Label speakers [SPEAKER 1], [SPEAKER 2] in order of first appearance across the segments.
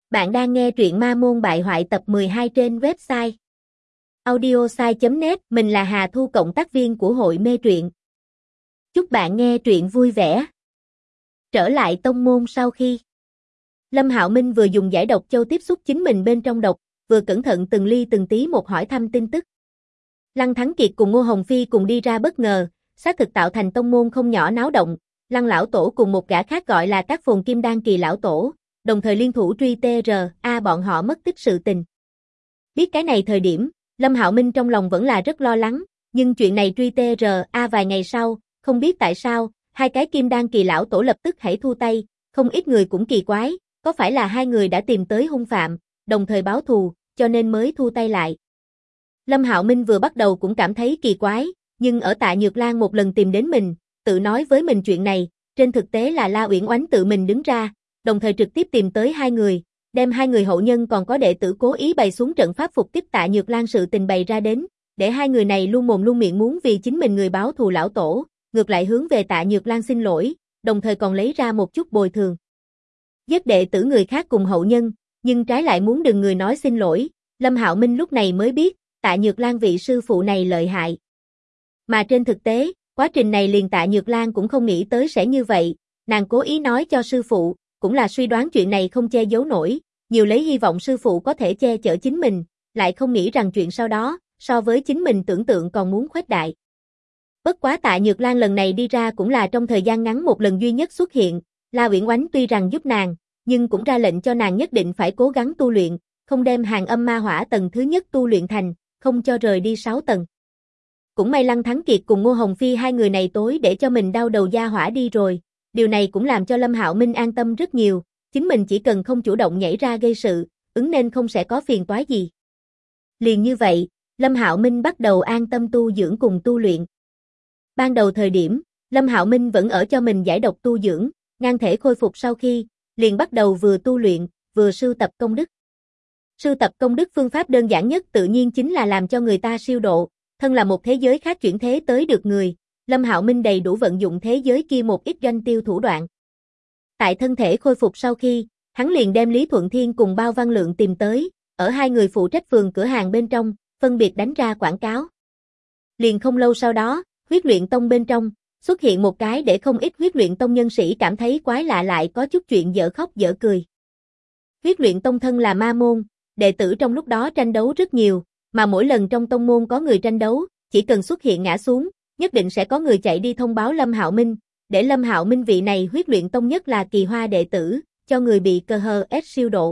[SPEAKER 1] Bạn đang nghe truyện Ma Môn Bại Hoại tập 12 trên website audiosai.net. Mình là Hà Thu, cộng tác viên của hội mê truyện. Chúc bạn nghe truyện vui vẻ. Trở lại tông môn sau khi Lâm Hạo Minh vừa dùng giải độc châu tiếp xúc chính mình bên trong độc, vừa cẩn thận từng ly từng tí một hỏi thăm tin tức. Lăng Thắng Kiệt cùng Ngô Hồng Phi cùng đi ra bất ngờ, xác thực tạo thành tông môn không nhỏ náo động. Lăng lão tổ cùng một gã khác gọi là Các Phồn Kim Đan kỳ lão tổ, đồng thời liên thủ truy TRA bọn họ mất tích sự tình. Biết cái này thời điểm, Lâm Hạo Minh trong lòng vẫn là rất lo lắng, nhưng chuyện này truy TRA vài ngày sau, không biết tại sao, hai cái Kim Đan kỳ lão tổ lập tức hãy thu tay, không ít người cũng kỳ quái, có phải là hai người đã tìm tới hung phạm, đồng thời báo thù, cho nên mới thu tay lại. Lâm Hạo Minh vừa bắt đầu cũng cảm thấy kỳ quái, nhưng ở Tạ Nhược Lan một lần tìm đến mình, tự nói với mình chuyện này, trên thực tế là La Uyển Oánh tự mình đứng ra, đồng thời trực tiếp tìm tới hai người, đem hai người hậu nhân còn có đệ tử cố ý bày xuống trận pháp phục kích Tạ Nhược Lan sự tình bày ra đến, để hai người này luôn mồm luôn miệng muốn vì chính mình người báo thù lão tổ, ngược lại hướng về Tạ Nhược Lan xin lỗi, đồng thời còn lấy ra một chút bồi thường. Giết đệ tử người khác cùng hậu nhân, nhưng trái lại muốn đừng người nói xin lỗi, Lâm Hạo Minh lúc này mới biết, Tạ Nhược Lan vị sư phụ này lợi hại. Mà trên thực tế, quá trình này liền Tạ Nhược Lan cũng không nghĩ tới sẽ như vậy, nàng cố ý nói cho sư phụ, cũng là suy đoán chuyện này không che giấu nổi, nhiều lấy hy vọng sư phụ có thể che chở chính mình, lại không nghĩ rằng chuyện sau đó, so với chính mình tưởng tượng còn muốn khuếch đại. Bất quá Tạ Nhược Lan lần này đi ra cũng là trong thời gian ngắn một lần duy nhất xuất hiện, La Uyển Oánh tuy rằng giúp nàng, nhưng cũng ra lệnh cho nàng nhất định phải cố gắng tu luyện, không đem Hàng Âm Ma Hỏa tầng thứ nhất tu luyện thành, không cho rời đi 6 tầng. Cũng may Lăng Thắng Kiệt cùng Ngô Hồng Phi hai người này tối để cho mình đau đầu gia hỏa đi rồi, điều này cũng làm cho Lâm Hạo Minh an tâm rất nhiều, chính mình chỉ cần không chủ động nhảy ra gây sự, nên không sẽ có phiền toái gì. Liền như vậy, Lâm Hạo Minh bắt đầu an tâm tu dưỡng cùng tu luyện. Ban đầu thời điểm, Lâm Hạo Minh vẫn ở cho mình giải độc tu dưỡng, ngang thể khôi phục sau khi, liền bắt đầu vừa tu luyện, vừa sưu tập công đức. Sưu tập công đức phương pháp đơn giản nhất tự nhiên chính là làm cho người ta siêu độ, thân là một thế giới khác chuyển thế tới được người, Lâm Hạo Minh đầy đủ vận dụng thế giới kia một ít doanh tiêu thủ đoạn. Tại thân thể khôi phục sau khi, hắn liền đem Lý Thuận Thiên cùng Bao Văn Lượng tìm tới, ở hai người phụ trách phường cửa hàng bên trong, phân biệt đánh ra quảng cáo. Liền không lâu sau đó, Huyết Luyện Tông bên trong, xuất hiện một cái để không ít Huyết Luyện Tông nhân sĩ cảm thấy quái lạ lại có chút chuyện dở khóc dở cười. Huyết Luyện Tông thân là ma môn, đệ tử trong lúc đó tranh đấu rất nhiều, mà mỗi lần trong tông môn có người tranh đấu, chỉ cần xuất hiện ngã xuống, nhất định sẽ có người chạy đi thông báo Lâm Hạo Minh, để Lâm Hạo Minh vị này Huyết Luyện Tông nhất là kỳ hoa đệ tử, cho người bị cơ hờ ép siêu độ.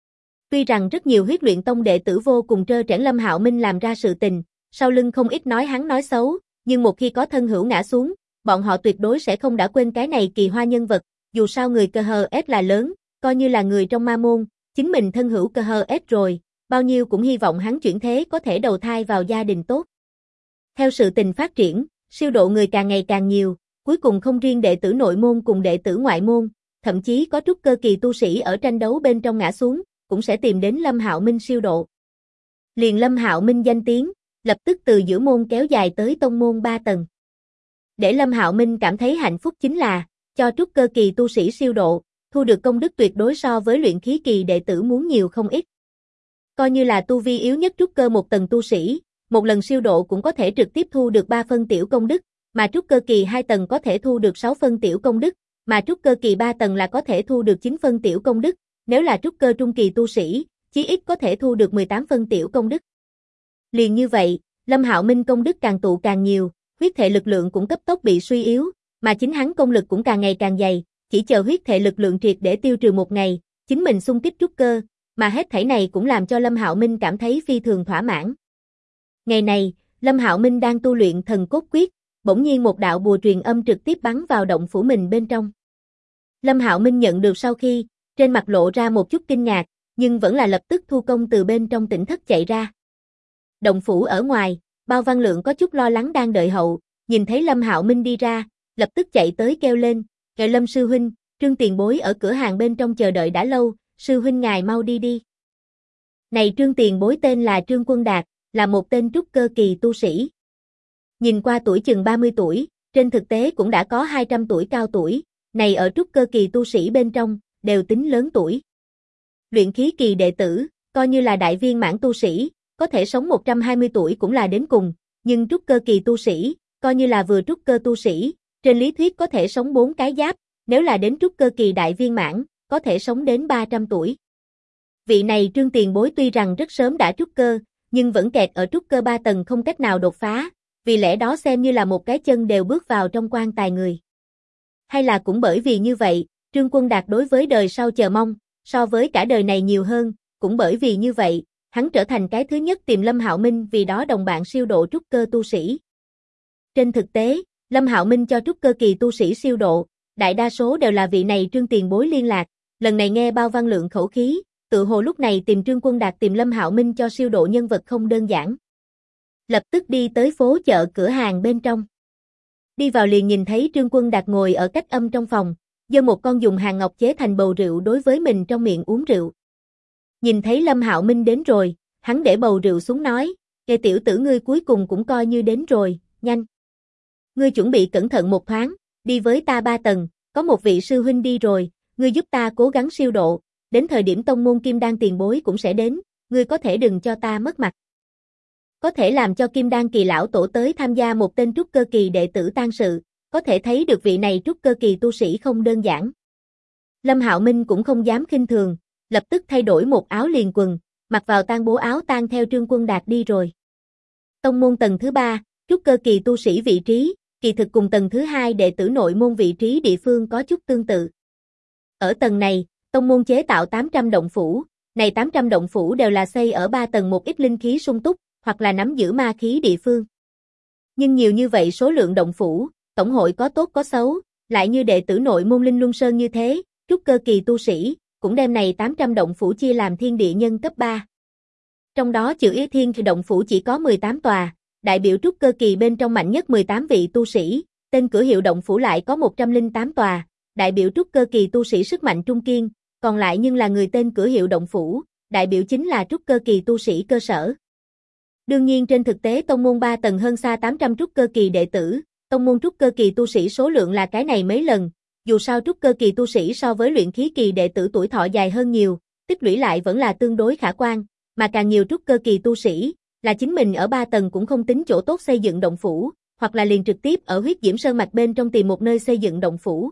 [SPEAKER 1] Tuy rằng rất nhiều Huyết Luyện Tông đệ tử vô cùng trơ trẽn Lâm Hạo Minh làm ra sự tình, sau lưng không ít nói hắn nói xấu, nhưng một khi có thân hữu ngã xuống, bọn họ tuyệt đối sẽ không đã quên cái này kỳ hoa nhân vật, dù sao người cơ hờ ép là lớn, coi như là người trong ma môn, chính mình thân hữu cơ hờ ép rồi, bao nhiêu cũng hy vọng hắn chuyển thế có thể đầu thai vào gia đình tốt. Theo sự tình phát triển, siêu độ người càng ngày càng nhiều, cuối cùng không riêng đệ tử nội môn cùng đệ tử ngoại môn, thậm chí có trúc cơ kỳ tu sĩ ở tranh đấu bên trong ngã xuống, cũng sẽ tìm đến Lâm Hạo Minh siêu độ. Liền Lâm Hạo Minh danh tiếng, lập tức từ giữa môn kéo dài tới tông môn 3 tầng. Để Lâm Hạo Minh cảm thấy hạnh phúc chính là, cho trúc cơ kỳ tu sĩ siêu độ, thu được công đức tuyệt đối so với luyện khí kỳ đệ tử muốn nhiều không ít. Coi như là tu vi yếu nhất trúc cơ 1 tầng tu sĩ, một lần siêu độ cũng có thể trực tiếp thu được 3 phân tiểu công đức, mà trúc cơ kỳ 2 tầng có thể thu được 6 phân tiểu công đức, mà trúc cơ kỳ 3 tầng là có thể thu được 9 phân tiểu công đức, nếu là trúc cơ trung kỳ tu sĩ, chí ít có thể thu được 18 phân tiểu công đức. Liền như vậy, Lâm Hạo Minh công đức càng tụ càng nhiều, huyết thể lực lượng cũng cấp tốc bị suy yếu, mà chính hắn công lực cũng càng ngày càng dày, chỉ chờ huyết thể lực lượng triệt để tiêu trừ một ngày, chính mình xung kích trúc cơ, mà hết thảy này cũng làm cho Lâm Hạo Minh cảm thấy phi thường thỏa mãn. Ngày này, Lâm Hạo Minh đang tu luyện thần cốt quyết, bỗng nhiên một đạo bùa truyền âm trực tiếp bắn vào động phủ mình bên trong. Lâm Hạo Minh nhận được sau khi, trên mặt lộ ra một chút kinh ngạc, nhưng vẫn là lập tức thu công từ bên trong tỉnh thất chạy ra. Động phủ ở ngoài, Bao Văn Lượng có chút lo lắng đang đợi hậu, nhìn thấy Lâm Hạo Minh đi ra, lập tức chạy tới kêu lên, "Kệ Lâm sư huynh, Trương tiền bối ở cửa hàng bên trong chờ đợi đã lâu, sư huynh ngài mau đi đi." Này Trương tiền bối tên là Trương Quân Đạt, là một tên trúc cơ kỳ tu sĩ. Nhìn qua tuổi chừng 30 tuổi, trên thực tế cũng đã có 200 tuổi cao tuổi, này ở trúc cơ kỳ tu sĩ bên trong, đều tính lớn tuổi. Luyện khí kỳ đệ tử, coi như là đại viên mãn tu sĩ, có thể sống 120 tuổi cũng là đến cùng, nhưng trúc cơ kỳ tu sĩ, coi như là vừa trúc cơ tu sĩ, trên lý thuyết có thể sống 4 cái giáp, nếu là đến trúc cơ kỳ đại viên mãn, có thể sống đến 300 tuổi. Vị này Trương tiền bối tuy rằng rất sớm đã trúc cơ, nhưng vẫn kẹt ở trúc cơ 3 tầng không cách nào đột phá, vì lẽ đó xem như là một cái chân đều bước vào trong quan tài người. Hay là cũng bởi vì như vậy, Trương Quân Đạt đối với đời sau chờ mong, so với cả đời này nhiều hơn, cũng bởi vì như vậy, hắn trở thành cái thứ nhất tìm Lâm Hạo Minh vì đó đồng bạn siêu độ trúc cơ tu sĩ. Trên thực tế, Lâm Hạo Minh cho trúc cơ kỳ tu sĩ siêu độ, đại đa số đều là vị này Trương tiền bối liên lạc, lần này nghe bao văn lượng khẩu khí, tự hồ lúc này tìm Trương Quân Đạt tìm Lâm Hạo Minh cho siêu độ nhân vật không đơn giản. Lập tức đi tới phố chợ cửa hàng bên trong. Đi vào liền nhìn thấy Trương Quân Đạt ngồi ở cách âm trong phòng, giơ một con dùng hàng ngọc chế thành bầu rượu đối với mình trong miệng uống rượu. Nhìn thấy Lâm Hạo Minh đến rồi, hắn để bầu rượu xuống nói, "Kệ tiểu tử ngươi cuối cùng cũng coi như đến rồi, nhanh. Ngươi chuẩn bị cẩn thận một thoáng, đi với ta 3 tầng, có một vị sư huynh đi rồi, ngươi giúp ta cố gắng siêu độ, đến thời điểm tông môn Kim Đan tiền bối cũng sẽ đến, ngươi có thể đừng cho ta mất mặt. Có thể làm cho Kim Đan kỳ lão tổ tới tham gia một tên trúc cơ kỳ đệ tử tang sự, có thể thấy được vị này trúc cơ kỳ tu sĩ không đơn giản." Lâm Hạo Minh cũng không dám khinh thường, lập tức thay đổi một áo liền quần, mặc vào tang bố áo tang theo Trương Quân Đạt đi rồi. Tông môn tầng thứ 3, trúc cơ kỳ tu sĩ vị trí, kỳ thực cùng tầng thứ 2 đệ tử nội môn vị trí địa phương có chút tương tự. Ở tầng này, tông môn chế tạo 800 động phủ, này 800 động phủ đều là xây ở 3 tầng một ít linh khí sung túc, hoặc là nắm giữ ma khí địa phương. Nhưng nhiều như vậy số lượng động phủ, tổng hội có tốt có xấu, lại như đệ tử nội môn Linh Luân Sơn như thế, trúc cơ kỳ tu sĩ, cũng đem này 800 động phủ chia làm thiên địa nhân cấp 3. Trong đó chữ Ý Thiên động phủ chỉ có 18 tòa, đại biểu trúc cơ kỳ bên trong mạnh nhất 18 vị tu sĩ, tên cửa hiệu động phủ lại có 108 tòa, đại biểu trúc cơ kỳ tu sĩ sức mạnh trung kiên, còn lại nhưng là người tên cửa hiệu động phủ, đại biểu chính là trúc cơ kỳ tu sĩ cơ sở. Đương nhiên trên thực tế tông môn 3 tầng hơn xa 800 trúc cơ kỳ đệ tử, tông môn trúc cơ kỳ tu sĩ số lượng là cái này mấy lần, dù sao trúc cơ kỳ tu sĩ so với luyện khí kỳ đệ tử tuổi thọ dài hơn nhiều, tích lũy lại vẫn là tương đối khả quan, mà càng nhiều trúc cơ kỳ tu sĩ, là chính mình ở 3 tầng cũng không tính chỗ tốt xây dựng động phủ, hoặc là liền trực tiếp ở huyết diễm sơn mạch bên trong tìm một nơi xây dựng động phủ.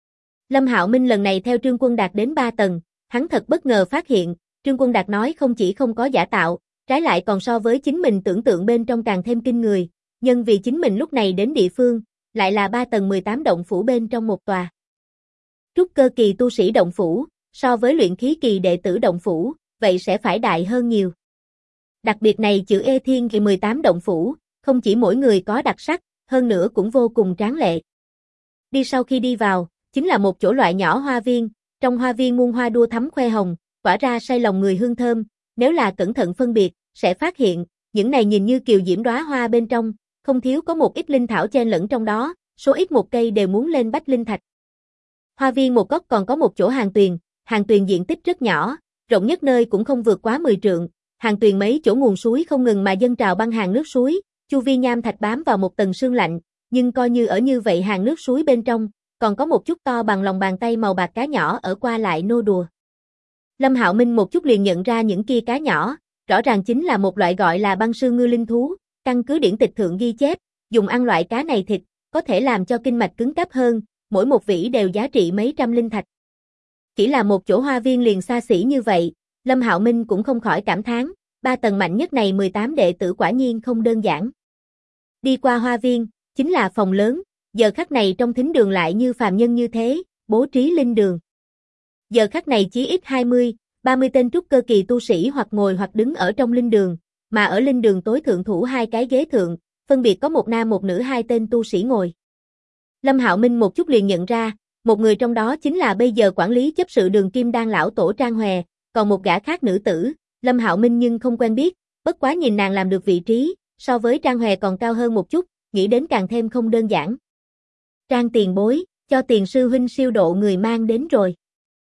[SPEAKER 1] Lâm Hạo Minh lần này theo Trương Quân Đạt đến 3 tầng, hắn thật bất ngờ phát hiện, Trương Quân Đạt nói không chỉ không có giả tạo, trái lại còn so với chính mình tưởng tượng bên trong càng thêm kinh người, nhân vì chính mình lúc này đến địa phương, lại là 3 tầng 18 động phủ bên trong một tòa. Trúc cơ kỳ tu sĩ động phủ, so với luyện khí kỳ đệ tử động phủ, vậy sẽ phải đại hơn nhiều. Đặc biệt này chữ Ê Thiên kỳ 18 động phủ, không chỉ mỗi người có đặc sắc, hơn nữa cũng vô cùng tráng lệ. Đi sau khi đi vào, chính là một chỗ loại nhỏ hoa viên, trong hoa viên muôn hoa đua thắm khoe hồng, tỏa ra say lòng người hương thơm, nếu là cẩn thận phân biệt, sẽ phát hiện, những này nhìn như kiều diễm đóa hoa bên trong, không thiếu có một ít linh thảo chen lẫn trong đó, số ít một cây đều muốn lên bách linh thạch. Hoa viên một góc còn có một chỗ hàng tuyền diện tích rất nhỏ, rộng nhất nơi cũng không vượt quá 10 trượng, hàng tuyền mấy chỗ nguồn suối không ngừng mà dâng trào băng hàng nước suối, chu vi nham thạch bám vào một tầng sương lạnh, nhưng coi như ở như vậy hàng nước suối bên trong, còn có một chút to bằng lòng bàn tay màu bạc cá nhỏ ở qua lại nô đùa. Lâm Hạo Minh một chút liền nhận ra những kia cá nhỏ, rõ ràng chính là một loại gọi là băng sương ngư linh thú, căn cứ điển tịch thượng ghi chép, dùng ăn loại cá này thịt, có thể làm cho kinh mạch cứng cáp hơn, mỗi một vỉ đều giá trị mấy trăm linh thạch. Chỉ là một chỗ hoa viên liền xa xỉ như vậy, Lâm Hạo Minh cũng không khỏi cảm thán, 3 tầng mạnh nhất này 18 đệ tử quả nhiên không đơn giản. Đi qua hoa viên, chính là phòng lớn, giờ khắc này trong thính đường lại như phàm nhân như thế, bố trí linh đường. Giờ khắc này chí ít 20, 30 tên trúc cơ kỳ tu sĩ hoặc ngồi hoặc đứng ở trong linh đường, mà ở linh đường tối thượng thủ 2 cái ghế thượng, phân biệt có một nam một nữ 2 tên tu sĩ ngồi. Lâm Hạo Minh một chút liền nhận ra, một người trong đó chính là bây giờ quản lý chấp sự đường Kim Đan lão tổ Trang Hòe, còn một gã khác nữ tử, Lâm Hạo Minh nhưng không quen biết, bất quá nhìn nàng làm được vị trí, so với Trang Hòe còn cao hơn một chút, nghĩ đến càng thêm không đơn giản. Trang tiền bối, cho tiền sư huynh siêu độ người mang đến rồi.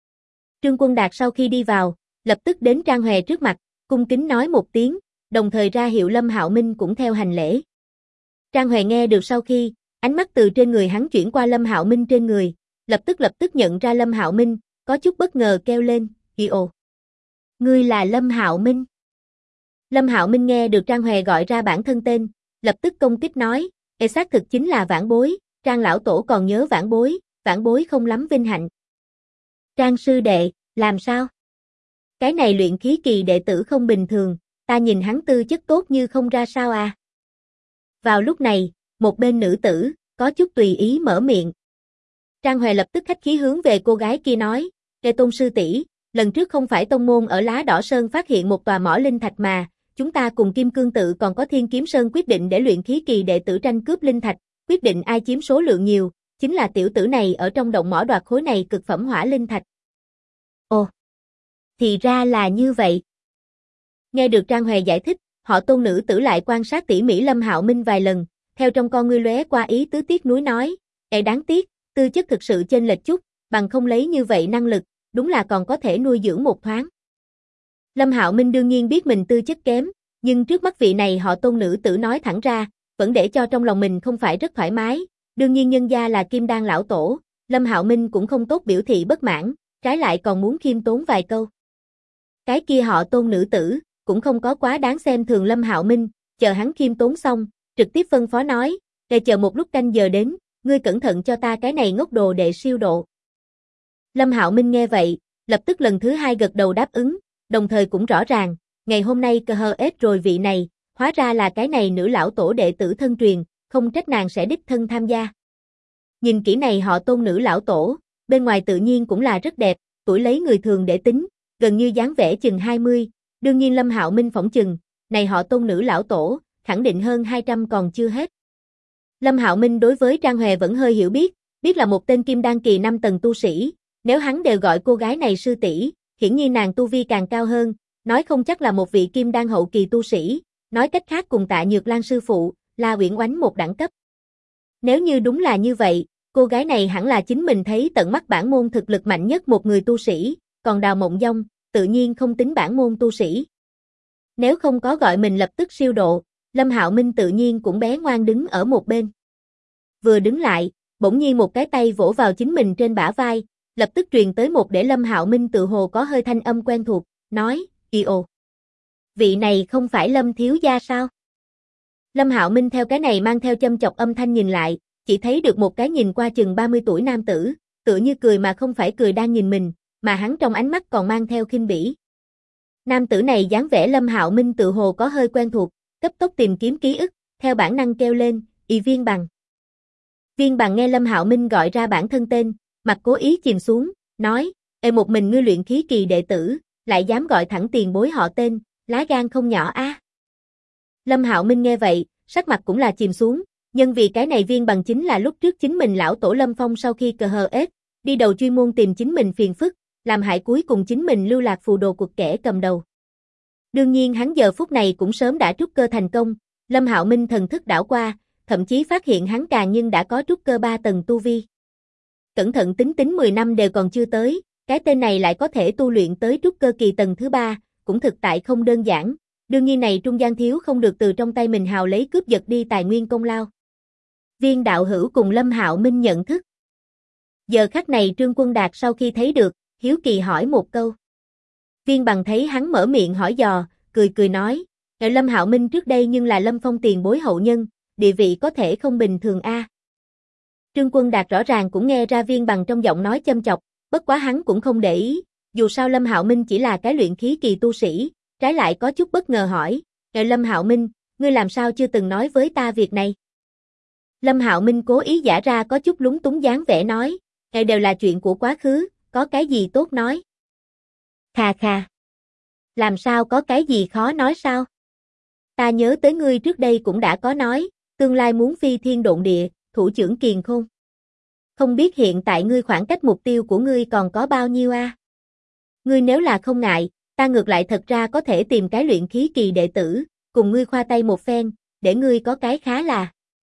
[SPEAKER 1] Trương Quân Đạt sau khi đi vào, lập tức đến Trang Hòe trước mặt, cung kính nói một tiếng, đồng thời ra hiệu Lâm Hạo Minh cũng theo hành lễ. Trang Hòe nghe được sau khi, ánh mắt từ trên người hắn chuyển qua Lâm Hạo Minh trên người, lập tức nhận ra Lâm Hạo Minh, có chút bất ngờ kêu lên, "Ồ, Ngươi là Lâm Hạo Minh. Lâm Hạo Minh nghe được Trang Hòe gọi ra bản thân tên, lập tức công kích nói, xác thực chính là vãn bối, Trang lão tổ còn nhớ vãn bối không lắm vinh hạnh. Trang sư đệ, làm sao? Cái này luyện khí kỳ đệ tử không bình thường, ta nhìn hắn tư chất tốt như không ra sao à? Vào lúc này, một bên nữ tử, có chút tùy ý mở miệng. Trang Hòe lập tức khách khí hướng về cô gái kia nói, Tôn sư tỷ, lần trước không phải tông môn ở Lá Đỏ Sơn phát hiện một tòa mỏ linh thạch mà, chúng ta cùng Kim Cương Tự còn có Thiên Kiếm Sơn quyết định để luyện khí kỳ đệ tử tranh cướp linh thạch, quyết định ai chiếm số lượng nhiều, chính là tiểu tử này ở trong động mỏ đoạt khối này cực phẩm hỏa linh thạch. Ồ, thì ra là như vậy. Nghe được Trang Hòe giải thích, họ Tôn nữ tử lại quan sát tỉ mỉ Lâm Hạo Minh vài lần, theo trong con ngươi lóe qua ý tứ tiếc nuối nói, đáng tiếc, tư chất thực sự chênh lệch chút, bằng không lấy như vậy năng lực, đúng là còn có thể nuôi dưỡng một thoáng. Lâm Hạo Minh đương nhiên biết mình tư chất kém, nhưng trước mắt vị này họ Tôn nữ tử nói thẳng ra, vẫn để cho trong lòng mình không phải rất thoải mái, đương nhiên nhân gia là Kim Đan lão tổ, Lâm Hạo Minh cũng không tốt biểu thị bất mãn, trái lại còn muốn khiêm tốn vài câu. Cái kia họ Tôn nữ tử, cũng không có quá đáng xem thường Lâm Hạo Minh, chờ hắn khiêm tốn xong, trực tiếp phân phó nói, để chờ một lúc canh giờ đến, ngươi cẩn thận cho ta cái này ngốc đồ đệ siêu độ. Lâm Hạo Minh nghe vậy, lập tức lần thứ hai gật đầu đáp ứng, đồng thời cũng rõ ràng, ngày hôm nay cơ hơ ết rồi vị này, hóa ra là cái này nữ lão tổ đệ tử thân truyền, không trách nàng sẽ đích thân tham gia. Nhìn kỹ này họ Tôn nữ lão tổ, bên ngoài tự nhiên cũng là rất đẹp, tuổi lấy người thường để tính, gần như dáng vẻ chừng 20, đương nhiên Lâm Hạo Minh phỏng chừng, này họ Tôn nữ lão tổ, khẳng định hơn 200 còn chưa hết. Lâm Hạo Minh đối với Trang Hòe vẫn hơi hiểu biết là một tên kim đan kỳ 5 tầng tu sĩ, nếu hắn đều gọi cô gái này sư tỷ, hiển nhiên nàng tu vi càng cao hơn, nói không chắc là một vị kim đan hậu kỳ tu sĩ, nói cách khác cùng Tạ Nhược Lan sư phụ, là Uyển Oánh một đẳng cấp. Nếu như đúng là như vậy, cô gái này hẳn là chính mình thấy tận mắt bản môn thực lực mạnh nhất một người tu sĩ, còn Đào Mộng Dông, tự nhiên không tính bản môn tu sĩ. Nếu không có gọi mình lập tức siêu độ, Lâm Hạo Minh tự nhiên cũng bé ngoan đứng ở một bên. Vừa đứng lại, bỗng nhiên một cái tay vỗ vào chính mình trên bả vai, lập tức truyền tới một để Lâm Hạo Minh tự hồ có hơi thanh âm quen thuộc, nói, ồ. Vị này không phải Lâm thiếu gia sao? Lâm Hạo Minh theo cái này mang theo châm chọc âm thanh nhìn lại, chỉ thấy được một cái nhìn qua chừng 30 tuổi nam tử, tựa như cười mà không phải cười đang nhìn mình, mà hắn trong ánh mắt còn mang theo khinh bỉ. Nam tử này dáng vẻ Lâm Hạo Minh tự hồ có hơi quen thuộc, cấp tốc tìm kiếm ký ức, theo bản năng kêu lên, Viên Bằng. Viên Bằng nghe Lâm Hạo Minh gọi ra bản thân tên, mặt cố ý chìm xuống, nói, một mình ngươi luyện khí kỳ đệ tử, lại dám gọi thẳng tiền bối họ tên, lá gan không nhỏ a. Lâm Hạo Minh nghe vậy, sắc mặt cũng là chìm xuống, nhân vì cái này Viên Bằng chính là lúc trước chính mình lão tổ Lâm Phong sau khi cờ hờ ết, đi đầu chuyên môn tìm chính mình phiền phức, làm hại cuối cùng chính mình lưu lạc phù đồ cuộc kẻ cầm đầu. Đương nhiên hắn giờ phút này cũng sớm đã trúc cơ thành công, Lâm Hạo Minh thần thức đảo qua, thậm chí phát hiện hắn càng nhưng đã có trúc cơ 3 tầng tu vi. Cẩn thận tính 10 năm đều còn chưa tới, cái tên này lại có thể tu luyện tới trúc cơ kỳ tầng thứ 3, cũng thực tại không đơn giản, đương nhiên này trung gian thiếu không được từ trong tay mình hào lấy cướp giật đi tài nguyên công lao. Viên đạo hữu cùng Lâm Hạo Minh nhận thức. Giờ khắc này Trương Quân Đạt sau khi thấy được, hiếu kỳ hỏi một câu. Viên Bằng thấy hắn mở miệng hỏi dò, cười nói, Lâm Hạo Minh trước đây nhưng là Lâm Phong tiền bối hậu nhân, địa vị có thể không bình thường a. Trương Quân Đạt rõ ràng cũng nghe ra Viên Bằng trong giọng nói châm chọc, bất quá hắn cũng không để ý, dù sao Lâm Hạo Minh chỉ là cái luyện khí kỳ tu sĩ, trái lại có chút bất ngờ hỏi, Lâm Hạo Minh, ngươi làm sao chưa từng nói với ta việc này? Lâm Hạo Minh cố ý giả ra có chút lúng túng dáng vẻ nói, đều là chuyện của quá khứ, có cái gì tốt nói? Khà. Làm sao có cái gì khó nói sao? Ta nhớ tới ngươi trước đây cũng đã có nói, tương lai muốn phi thiên độn địa, thủ trưởng kiền khôn. Không biết hiện tại ngươi khoảng cách mục tiêu của ngươi còn có bao nhiêu a? Ngươi nếu là không ngại, ta ngược lại thật ra có thể tìm cái luyện khí kỳ đệ tử, cùng ngươi khoa tay một phen, để ngươi có cái khá là.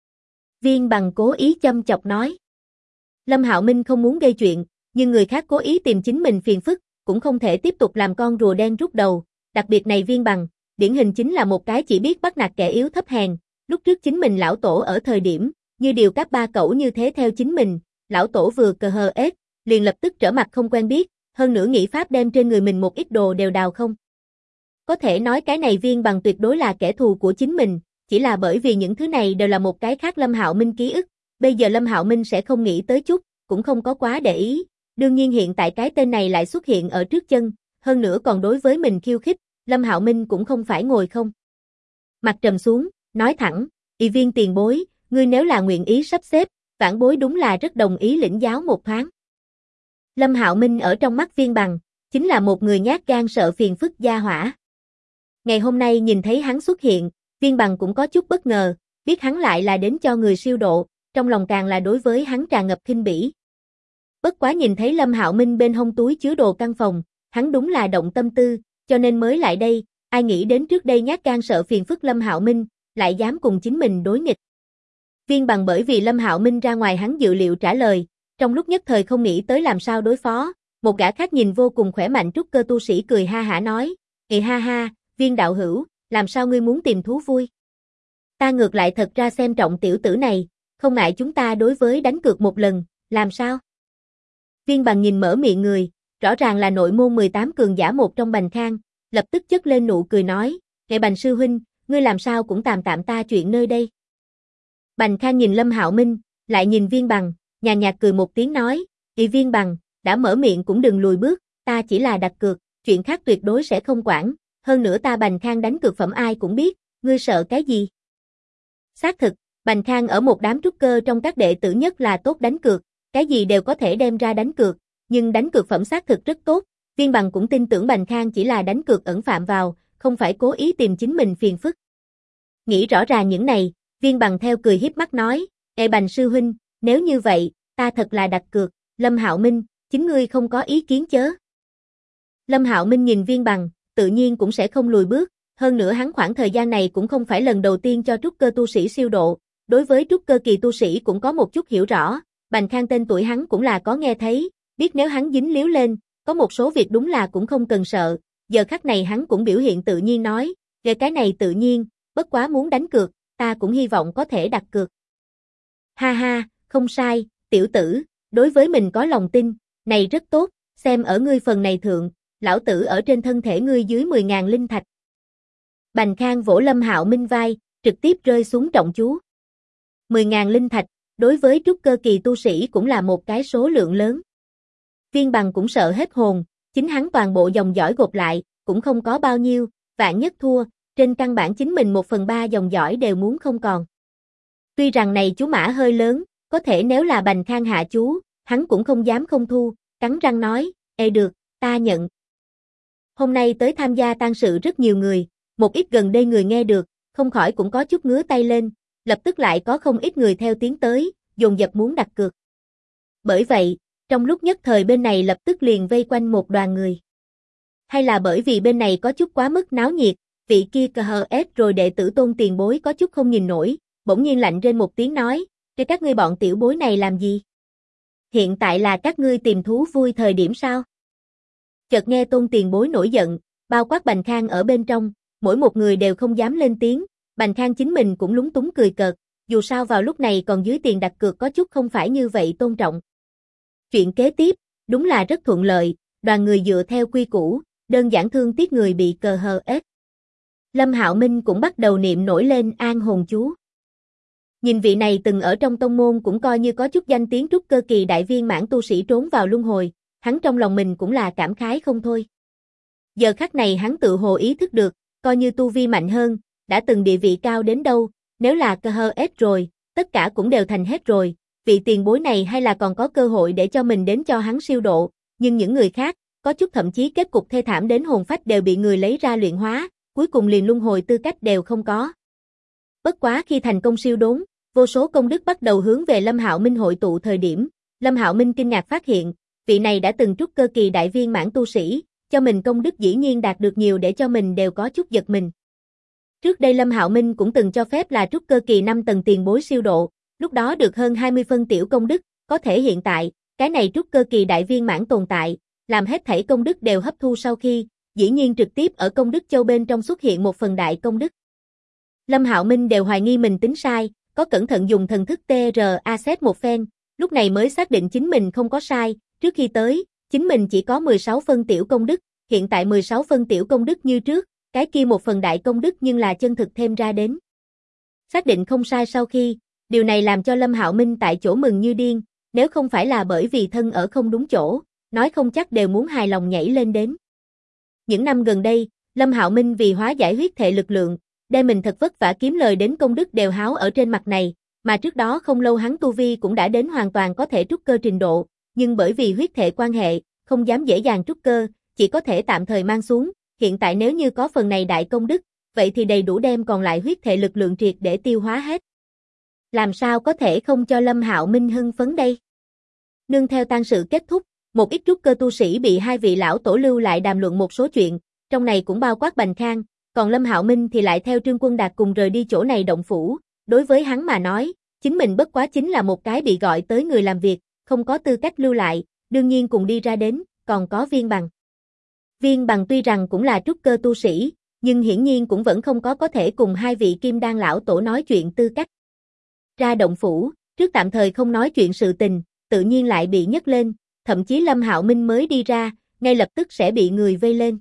[SPEAKER 1] Viên Bằng cố ý châm chọc nói. Lâm Hạo Minh không muốn gây chuyện, nhưng người khác cố ý tìm chính mình phiền phức, cũng không thể tiếp tục làm con rùa đen rút đầu, đặc biệt này Viên Bằng, điển hình chính là một cái chỉ biết bắt nạt kẻ yếu thấp hèn, lúc trước chính mình lão tổ ở thời điểm, như điều các ba cẩu như thế theo chính mình, lão tổ vừa cờ hờ ết, liền lập tức trở mặt không quen biết, hơn nữa nghĩ pháp đem trên người mình một ít đồ đều đào không. Có thể nói cái này Viên Bằng tuyệt đối là kẻ thù của chính mình, chỉ là bởi vì những thứ này đều là một cái khác Lâm Hạo Minh ký ức, bây giờ Lâm Hạo Minh sẽ không nghĩ tới chút, cũng không có quá để ý, đương nhiên hiện tại cái tên này lại xuất hiện ở trước chân, hơn nữa còn đối với mình khiêu khích, Lâm Hạo Minh cũng không phải ngồi không. Mặt trầm xuống, nói thẳng, "Y Viên tiền bối, ngươi nếu là nguyện ý sắp xếp, vãn bối đúng là rất đồng ý lĩnh giáo một thoáng." Lâm Hạo Minh ở trong mắt Viên Bằng, chính là một người nhát gan sợ phiền phức gia hỏa. Ngày hôm nay nhìn thấy hắn xuất hiện, Viên Bằng cũng có chút bất ngờ, biết hắn lại là đến cho người siêu độ, trong lòng càng là đối với hắn tràn ngập khinh bỉ. Bất quá nhìn thấy Lâm Hạo Minh bên hông túi chứa đồ căn phòng, hắn đúng là động tâm tư, cho nên mới lại đây, ai nghĩ đến trước đây nhát gan sợ phiền phức Lâm Hạo Minh, lại dám cùng chính mình đối nghịch. Viên Bằng bởi vì Lâm Hạo Minh ra ngoài hắn dự liệu trả lời, trong lúc nhất thời không nghĩ tới làm sao đối phó, một gã khác nhìn vô cùng khỏe mạnh trúc cơ tu sĩ cười ha hả nói, ha ha, Viên đạo hữu, làm sao ngươi muốn tìm thú vui? Ta ngược lại thật ra xem trọng tiểu tử này, không ngại chúng ta đối với đánh cược một lần, làm sao?" Viên Bằng nhìn mở miệng người, rõ ràng là nội môn 18 cường giả một trong Bành Khang, lập tức chất lên nụ cười nói, Bành sư huynh, ngươi làm sao cũng tạm tạm ta chuyện nơi đây." Bành Khang nhìn Lâm Hạo Minh, lại nhìn Viên Bằng, nhàn nhạt cười một tiếng nói, Viên Bằng, đã mở miệng cũng đừng lùi bước, ta chỉ là đặt cược, chuyện khác tuyệt đối sẽ không quản, hơn nữa ta Bành Khang đánh cược phẩm ai cũng biết, ngươi sợ cái gì?" Xác thực, Bành Khang ở một đám trúc cơ trong các đệ tử nhất là tốt đánh cược, cái gì đều có thể đem ra đánh cược, nhưng đánh cược phẩm xác thực rất tốt, Viên Bằng cũng tin tưởng Bành Khang chỉ là đánh cược ẩn phạm vào, không phải cố ý tìm chính mình phiền phức. Nghĩ rõ ràng những này, Viên Bằng theo cười hiếp mắt nói, Bành sư huynh, nếu như vậy, ta thật là đặt cược, Lâm Hạo Minh, chính ngươi không có ý kiến chớ. Lâm Hạo Minh nhìn Viên Bằng, tự nhiên cũng sẽ không lùi bước, hơn nữa hắn khoảng thời gian này cũng không phải lần đầu tiên cho trúc cơ tu sĩ siêu độ, đối với trúc cơ kỳ tu sĩ cũng có một chút hiểu rõ, Bành Khang tên tuổi hắn cũng là có nghe thấy, biết nếu hắn dính líu lên, có một số việc đúng là cũng không cần sợ, giờ khắc này hắn cũng biểu hiện tự nhiên nói, về cái này tự nhiên, bất quá muốn đánh cược, ta cũng hy vọng có thể đặt cược. Ha ha, không sai, tiểu tử, đối với mình có lòng tin, này rất tốt, xem ở ngươi phần này thượng, lão tử ở trên thân thể ngươi dưới 10.000 linh thạch. Bành Khang vỗ Lâm Hạo Minh vai, trực tiếp rơi xuống trọng chú. 10.000 linh thạch, đối với trúc cơ kỳ tu sĩ cũng là một cái số lượng lớn. Viên Bằng cũng sợ hết hồn, chính hắn toàn bộ dòng dõi gộp lại, cũng không có bao nhiêu, vạn nhất thua, trên căn bản chính mình 1/3 dòng dõi đều muốn không còn. Tuy rằng này chú mã hơi lớn, có thể nếu là Bành Khang hạ chú, hắn cũng không dám không thu, cắn răng nói, được, ta nhận. Hôm nay tới tham gia tang sự rất nhiều người, một ít gần đây người nghe được, không khỏi cũng có chút ngứa tay lên, lập tức lại có không ít người theo tiếng tới, dồn dập muốn đặt cược. Bởi vậy, trong lúc nhất thời bên này lập tức liền vây quanh một đoàn người. Hay là bởi vì bên này có chút quá mức náo nhiệt, vị kia KHS rồi đệ tử Tôn tiền bối có chút không nhìn nổi, bỗng nhiên lạnh rên một tiếng nói, các ngươi bọn tiểu bối này làm gì? Hiện tại là các ngươi tìm thú vui thời điểm sao? Chợt nghe Tôn tiền bối nổi giận, bao quát Bành Khang ở bên trong, mỗi một người đều không dám lên tiếng, Bành Khang chính mình cũng lúng túng cười cợt, dù sao vào lúc này còn dưới tiền đặt cược có chút không phải như vậy tôn trọng. Chuyện kế tiếp, đúng là rất thuận lợi, đoàn người dựa theo quy củ, đơn giản thương tiếc người bị KHS. Lâm Hạo Minh cũng bắt đầu niệm nổi lên an hồn chú. Nhìn vị này từng ở trong tông môn cũng coi như có chút danh tiếng trúc cơ kỳ đại viên mãn tu sĩ trốn vào luân hồi, hắn trong lòng mình cũng là cảm khái không thôi. Giờ khắc này hắn tự hồ ý thức được, coi như tu vi mạnh hơn, đã từng địa vị cao đến đâu, nếu là KHS rồi, tất cả cũng đều thành hết rồi, vị tiền bối này hay là còn có cơ hội để cho mình đến cho hắn siêu độ, nhưng những người khác, có chút thậm chí kết cục thê thảm đến hồn phách đều bị người lấy ra luyện hóa, cuối cùng liền luân hồi tư cách đều không có. Bất quá khi thành công siêu đốn, vô số công đức bắt đầu hướng về Lâm Hạo Minh hội tụ thời điểm, Lâm Hạo Minh kinh ngạc phát hiện, vị này đã từng trúc cơ kỳ đại viên mãn tu sĩ, cho mình công đức dĩ nhiên đạt được nhiều để cho mình đều có chút giật mình. Trước đây Lâm Hạo Minh cũng từng cho phép là trúc cơ kỳ 5 tầng tiền bối siêu độ, lúc đó được hơn 20 phân tiểu công đức, có thể hiện tại, cái này trúc cơ kỳ đại viên mãn tồn tại, làm hết thảy công đức đều hấp thu sau khi, dĩ nhiên trực tiếp ở công đức châu bên trong xuất hiện một phần đại công đức. Lâm Hạo Minh đều hoài nghi mình tính sai, có cẩn thận dùng thần thức TRA xét một phen, lúc này mới xác định chính mình không có sai, trước khi tới, chính mình chỉ có 16 phân tiểu công đức, hiện tại 16 phân tiểu công đức như trước, cái kia một phần đại công đức nhưng là chân thực thêm ra đến. Xác định không sai sau khi, điều này làm cho Lâm Hạo Minh tại chỗ mừng như điên, nếu không phải là bởi vì thân ở không đúng chỗ, nói không chắc đều muốn hài lòng nhảy lên đến. Những năm gần đây, Lâm Hạo Minh vì hóa giải huyết thể lực lượng, đem mình thật vất vả kiếm lời đến công đức đều háo ở trên mặt này, mà trước đó không lâu hắn tu vi cũng đã đến hoàn toàn có thể trúc cơ trình độ, nhưng bởi vì huyết thể quan hệ, không dám dễ dàng trúc cơ, chỉ có thể tạm thời mang xuống, hiện tại nếu như có phần này đại công đức, vậy thì đầy đủ đem còn lại huyết thể lực lượng triệt để tiêu hóa hết. Làm sao có thể không cho Lâm Hạo Minh hưng phấn đây? Nương theo tang sự kết thúc, một ít trúc cơ tu sĩ bị hai vị lão tổ lưu lại đàm luận một số chuyện, trong này cũng bao quát Bành Khang, còn Lâm Hạo Minh thì lại theo Trương Quân Đạt cùng rời đi chỗ này động phủ, đối với hắn mà nói, chính mình bất quá chính là một cái bị gọi tới người làm việc, không có tư cách lưu lại, đương nhiên cùng đi ra đến, còn có Viên Bằng. Viên Bằng tuy rằng cũng là trúc cơ tu sĩ, nhưng hiển nhiên cũng vẫn không có thể cùng hai vị kim đan lão tổ nói chuyện tư cách. Ra động phủ, trước tạm thời không nói chuyện sự tình, tự nhiên lại bị nhấc lên, thậm chí Lâm Hạo Minh mới đi ra, ngay lập tức sẽ bị người vây lên.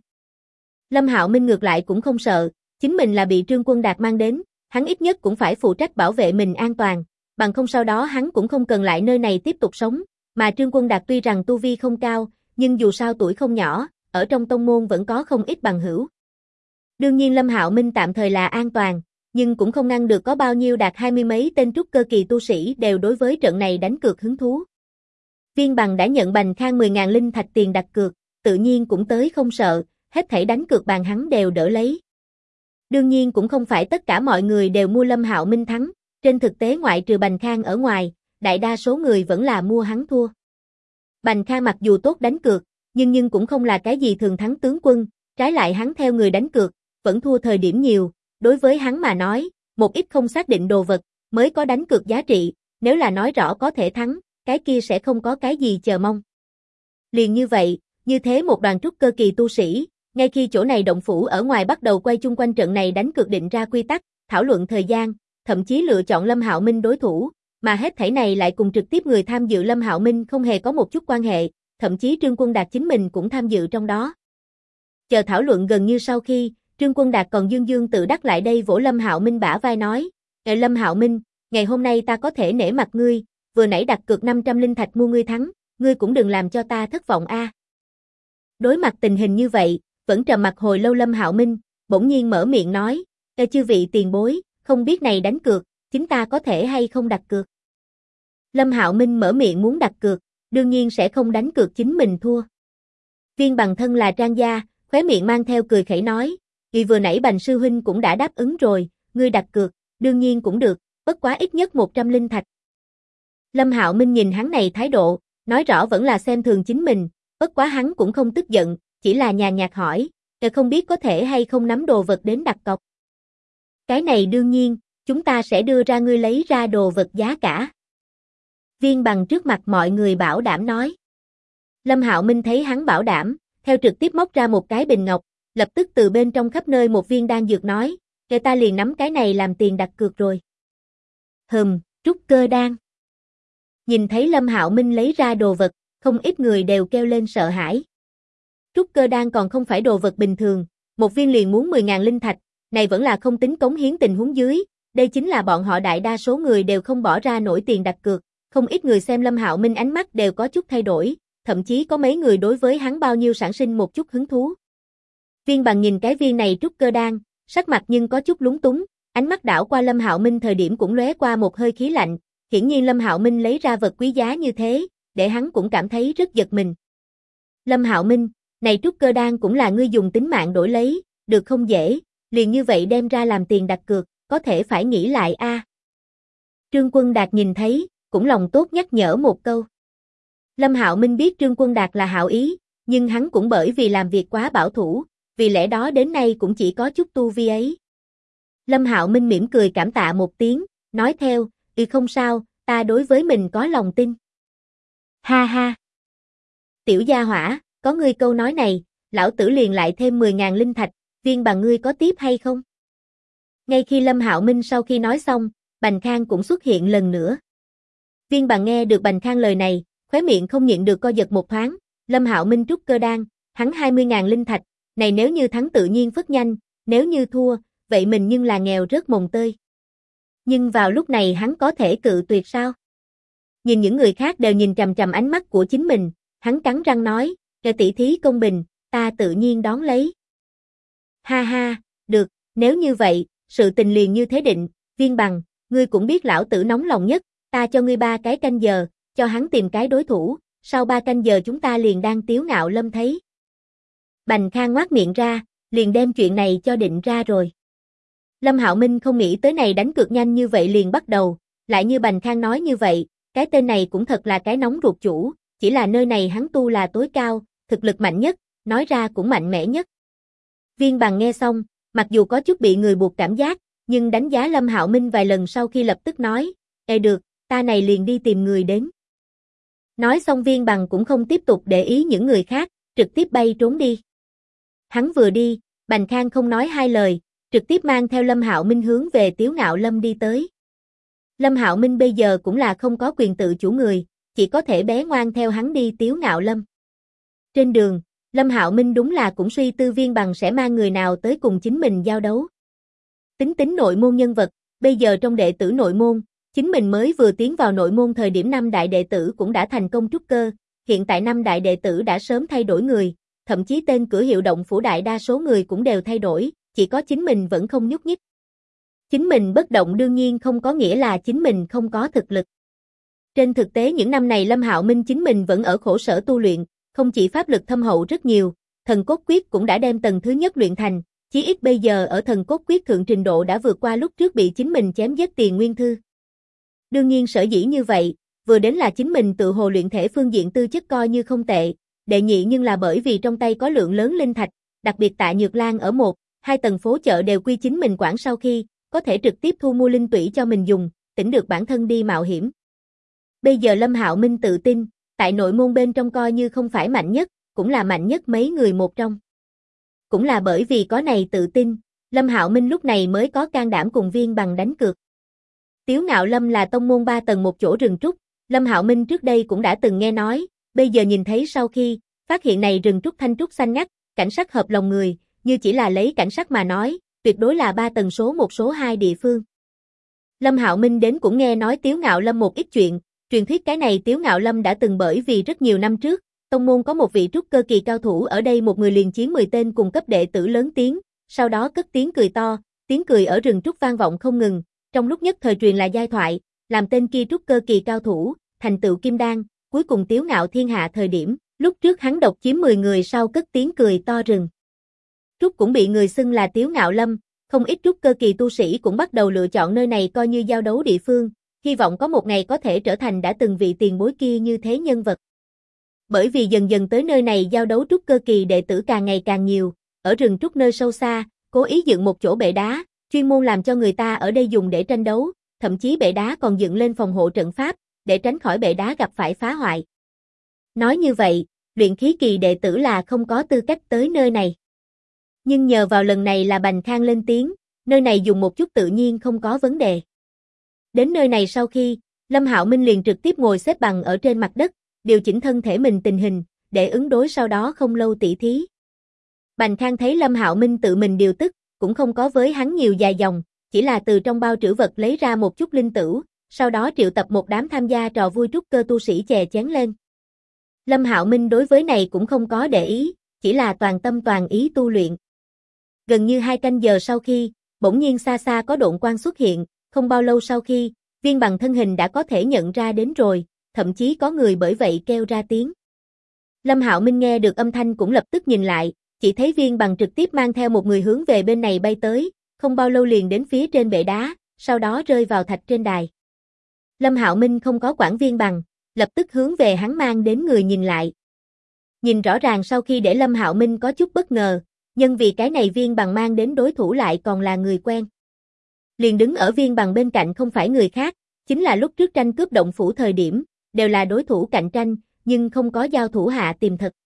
[SPEAKER 1] Lâm Hạo Minh ngược lại cũng không sợ, chính mình là bị Trương Quân Đạt mang đến, hắn ít nhất cũng phải phụ trách bảo vệ mình an toàn, bằng không sau đó hắn cũng không cần lại nơi này tiếp tục sống, mà Trương Quân Đạt tuy rằng tu vi không cao, nhưng dù sao tuổi không nhỏ, ở trong tông môn vẫn có không ít bằng hữu. Đương nhiên Lâm Hạo Minh tạm thời là an toàn, nhưng cũng không ngăn được có bao nhiêu đạt 20 mấy tên trúc cơ kỳ tu sĩ đều đối với trận này đánh cược hứng thú. Viên Bằng đã nhận Bành Khang 10.000 linh thạch tiền đặt cược, tự nhiên cũng tới không sợ, hết thảy đánh cược bàn hắn đều đỡ lấy. Đương nhiên cũng không phải tất cả mọi người đều mua Lâm Hạo Minh thắng, trên thực tế ngoại trừ Bành Khang ở ngoài, đại đa số người vẫn là mua hắn thua. Bành Khang mặc dù tốt đánh cược, nhưng cũng không là cái gì thường thắng tướng quân, trái lại hắn theo người đánh cược, vẫn thua thời điểm nhiều, đối với hắn mà nói, một ít không xác định đồ vật, mới có đánh cược giá trị, nếu là nói rõ có thể thắng, cái kia sẽ không có cái gì chờ mong. Liền như vậy, như thế một đoàn trúc cơ kỳ tu sĩ, ngay khi chỗ này động phủ ở ngoài bắt đầu quay chung quanh trận này đánh cược định ra quy tắc, thảo luận thời gian, thậm chí lựa chọn Lâm Hạo Minh đối thủ, mà hết thảy này lại cùng trực tiếp người tham dự Lâm Hạo Minh không hề có một chút quan hệ, thậm chí Trương Quân Đạt chính mình cũng tham dự trong đó. Chờ thảo luận gần như sau khi, Trương Quân Đạt còn dương dương tự đắc lại đây vỗ Lâm Hạo Minh bả vai nói, Lâm Hạo Minh, ngày hôm nay ta có thể nể mặt ngươi, vừa nãy đặt cược 500 linh thạch mua ngươi thắng, ngươi cũng đừng làm cho ta thất vọng a. Đối mặt tình hình như vậy, vẫn trầm mặc hồi lâu Lâm Hạo Minh, bỗng nhiên mở miệng nói, chư vị tiền bối, không biết này đánh cược, chúng ta có thể hay không đặt cược. Lâm Hạo Minh mở miệng muốn đặt cược, đương nhiên sẽ không đánh cược chính mình thua. Viên Bằng thân là Trang gia, khóe miệng mang theo cười khẩy nói, vì vừa nãy Bành sư huynh cũng đã đáp ứng rồi, ngươi đặt cược, đương nhiên cũng được, bất quá ít nhất 100 linh thạch. Lâm Hạo Minh nhìn hắn này thái độ, nói rõ vẫn là xem thường chính mình, bất quá hắn cũng không tức giận, chỉ là nhàn nhạt hỏi, không biết có thể hay không nắm đồ vật đến đặt cọc. Cái này đương nhiên, chúng ta sẽ đưa ra ngươi lấy ra đồ vật giá cả. Viên Bằng trước mặt mọi người bảo đảm nói. Lâm Hạo Minh thấy hắn bảo đảm, theo trực tiếp móc ra một cái bình ngọc, lập tức từ bên trong khắp nơi một viên đan dược nói, người ta liền nắm cái này làm tiền đặt cược rồi. Trúc cơ đan. Nhìn thấy Lâm Hạo Minh lấy ra đồ vật, không ít người đều kêu lên sợ hãi. Trúc cơ đan còn không phải đồ vật bình thường, một viên liền muốn 10.000 linh thạch, này vẫn là không tính cống hiến tình huống dưới, đây chính là bọn họ đại đa số người đều không bỏ ra nổi tiền đặt cược, không ít người xem Lâm Hạo Minh ánh mắt đều có chút thay đổi, thậm chí có mấy người đối với hắn bao nhiêu sản sinh một chút hứng thú. Viên Bằng nhìn cái viên này trúc cơ đan, sắc mặt nhưng có chút lúng túng, ánh mắt đảo qua Lâm Hạo Minh thời điểm cũng lóe qua một hơi khí lạnh, hiển nhiên Lâm Hạo Minh lấy ra vật quý giá như thế, để hắn cũng cảm thấy rất giật mình. Lâm Hạo Minh, này trúc cơ đan cũng là ngươi dùng tính mạng đổi lấy, được không dễ, liền như vậy đem ra làm tiền đặt cược, có thể phải nghĩ lại a. Trương Quân Đạt nhìn thấy, cũng lòng tốt nhắc nhở một câu. Lâm Hạo Minh biết Trương Quân Đạt là hảo ý, nhưng hắn cũng bởi vì làm việc quá bảo thủ, vì lẽ đó đến nay cũng chỉ có chút tu vi ấy. Lâm Hạo Minh mỉm cười cảm tạ một tiếng, nói theo, không sao, ta đối với mình có lòng tin. Ha ha. Tiểu gia hỏa, có ngươi câu nói này, lão tử liền lại thêm 10.000 linh thạch, Viên Bằng ngươi có tiếp hay không? Ngay khi Lâm Hạo Minh sau khi nói xong, Bành Khang cũng xuất hiện lần nữa. Viên Bằng nghe được Bành Khang lời này, khóe miệng không nhịn được co giật một thoáng, Lâm Hạo Minh trúc cơ đan, hắn 20.000 linh thạch, này nếu như thắng tự nhiên phất nhanh, nếu như thua, vậy mình nhưng là nghèo rớt mồng tơi. Nhưng vào lúc này hắn có thể cự tuyệt sao? Nhìn những người khác đều nhìn trầm trầm ánh mắt của chính mình, hắn cắn răng nói, "Kẻ tỷ thí công bình, ta tự nhiên đón lấy." Ha ha, được, nếu như vậy, sự tình liền như thế định, Viên Bằng, ngươi cũng biết lão tử nóng lòng nhất, ta cho ngươi 3 cái canh giờ, cho hắn tìm cái đối thủ, sau 3 canh giờ chúng ta liền đang Tiếu Ngạo Lâm thấy. Bành Khang ngoác miệng ra, liền đem chuyện này cho định ra rồi. Lâm Hạo Minh không nghĩ tới này đánh cược nhanh như vậy liền bắt đầu, lại như Bành Khang nói như vậy, cái tên này cũng thật là cái nóng ruột chủ, chỉ là nơi này hắn tu là tối cao, thực lực mạnh nhất, nói ra cũng mạnh mẽ nhất. Viên Bằng nghe xong, mặc dù có chút bị người buộc cảm giác, nhưng đánh giá Lâm Hạo Minh vài lần sau khi lập tức nói, "Ê được, ta này liền đi tìm người đến." Nói xong Viên Bằng cũng không tiếp tục để ý những người khác, trực tiếp bay trốn đi. Hắn vừa đi, Bành Khang không nói hai lời, trực tiếp mang theo Lâm Hạo Minh hướng về Tiếu Ngạo Lâm đi tới. Lâm Hạo Minh bây giờ cũng là không có quyền tự chủ người, chỉ có thể bé ngoan theo hắn đi Tiếu Ngạo Lâm. Trên đường, Lâm Hạo Minh đúng là cũng suy tư Viên Bằng sẽ mang người nào tới cùng chính mình giao đấu. Tính nội môn nhân vật, bây giờ trong đệ tử nội môn, chính mình mới vừa tiến vào nội môn thời điểm 5 đại đệ tử cũng đã thành công trúc cơ, hiện tại 5 đại đệ tử đã sớm thay đổi người, thậm chí tên cửa hiệu động phủ đại đa số người cũng đều thay đổi, chỉ có chính mình vẫn không nhúc nhích. Chính mình bất động đương nhiên không có nghĩa là chính mình không có thực lực. Trên thực tế những năm này Lâm Hạo Minh chính mình vẫn ở khổ sở tu luyện, không chỉ pháp lực thâm hậu rất nhiều, thần cốt quyết cũng đã đem tầng thứ nhất luyện thành, chí ít bây giờ ở thần cốt quyết thượng trình độ đã vượt qua lúc trước bị chính mình chém giết Tiền Nguyên Thư. Đương nhiên sở dĩ như vậy, vừa đến là chính mình tự hồ luyện thể phương diện tư chất coi như không tệ, đệ nhị nhưng là bởi vì trong tay có lượng lớn linh thạch, đặc biệt Tạ Nhược Lan ở 1-2 tầng phố chợ đều quy chính mình quản sau khi, có thể trực tiếp thu mua linh tủy cho mình dùng, tỉnh được bản thân đi mạo hiểm. Bây giờ Lâm Hạo Minh tự tin, tại nội môn bên trong coi như không phải mạnh nhất, cũng là mạnh nhất mấy người một trong. Cũng là bởi vì có này tự tin, Lâm Hạo Minh lúc này mới có can đảm cùng Viên Bằng đánh cược. Tiếu Ngạo Lâm là tông môn 3 tầng một chỗ rừng trúc, Lâm Hạo Minh trước đây cũng đã từng nghe nói, bây giờ nhìn thấy sau khi, phát hiện này rừng trúc thanh trúc xanh ngắt, cảnh sắc hợp lòng người, như chỉ là lấy cảnh sắc mà nói, tuyệt đối là 3 tầng số 1 số 2 địa phương. Lâm Hạo Minh đến cũng nghe nói Tiếu Ngạo Lâm một ít chuyện, truyền thuyết cái này Tiếu Ngạo Lâm đã từng bởi vì rất nhiều năm trước, tông môn có một vị trúc cơ kỳ cao thủ ở đây một người liền chiến 10 tên cùng cấp đệ tử lớn tiếng, sau đó cất tiếng cười to, tiếng cười ở rừng trúc vang vọng không ngừng, trong lúc nhất thời truyền là giai thoại, làm tên kia trúc cơ kỳ cao thủ, thành tựu kim đan, cuối cùng tiếu ngạo thiên hạ thời điểm, lúc trước hắn độc chiếm 10 người sau cất tiếng cười to rừng. Trúc cũng bị người xưng là Tiếu Ngạo Lâm, không ít trúc cơ kỳ tu sĩ cũng bắt đầu lựa chọn nơi này coi như giao đấu địa phương, hy vọng có một ngày có thể trở thành đã từng vị tiền bối kia như thế nhân vật. Bởi vì dần dần tới nơi này giao đấu trúc cơ kỳ đệ tử càng ngày càng nhiều, ở rừng trúc nơi sâu xa, cố ý dựng một chỗ bệ đá, chuyên môn làm cho người ta ở đây dùng để tranh đấu, thậm chí bệ đá còn dựng lên phòng hộ trận pháp, để tránh khỏi bệ đá gặp phải phá hoại. Nói như vậy, luyện khí kỳ đệ tử là không có tư cách tới nơi này. Nhưng nhờ vào lần này là Bành Khang lên tiếng, nơi này dùng một chút tự nhiên không có vấn đề. Đến nơi này sau khi, Lâm Hạo Minh liền trực tiếp ngồi xếp bằng ở trên mặt đất, điều chỉnh thân thể mình tình hình, để ứng đối sau đó không lâu tỷ thí. Bành Khang thấy Lâm Hạo Minh tự mình điều tức, cũng không có với hắn nhiều dài dòng, chỉ là từ trong bao trữ vật lấy ra một chút linh tửu, sau đó triệu tập một đám tham gia trò vui trúc cơ tu sĩ chè chén lên. Lâm Hạo Minh đối với này cũng không có để ý, chỉ là toàn tâm toàn ý tu luyện. Gần như 2 canh giờ sau khi, bỗng nhiên xa xa có độn quang xuất hiện, không bao lâu sau khi, Viên Bằng thân hình đã có thể nhận ra đến rồi, thậm chí có người bởi vậy kêu ra tiếng. Lâm Hạo Minh nghe được âm thanh cũng lập tức nhìn lại, chỉ thấy Viên Bằng trực tiếp mang theo một người hướng về bên này bay tới, không bao lâu liền đến phía trên bệ đá, sau đó rơi vào thạch trên đài. Lâm Hạo Minh không có quản Viên Bằng, lập tức hướng về hắn mang đến người nhìn lại. Nhìn rõ ràng sau khi để Lâm Hạo Minh có chút bất ngờ, nhân vì cái này Viên Bằng mang đến đối thủ lại còn là người quen. Liền đứng ở Viên Bằng bên cạnh không phải người khác, chính là lúc trước tranh cướp động phủ thời điểm, đều là đối thủ cạnh tranh, nhưng không có giao thủ Hạ Tiềm Thực.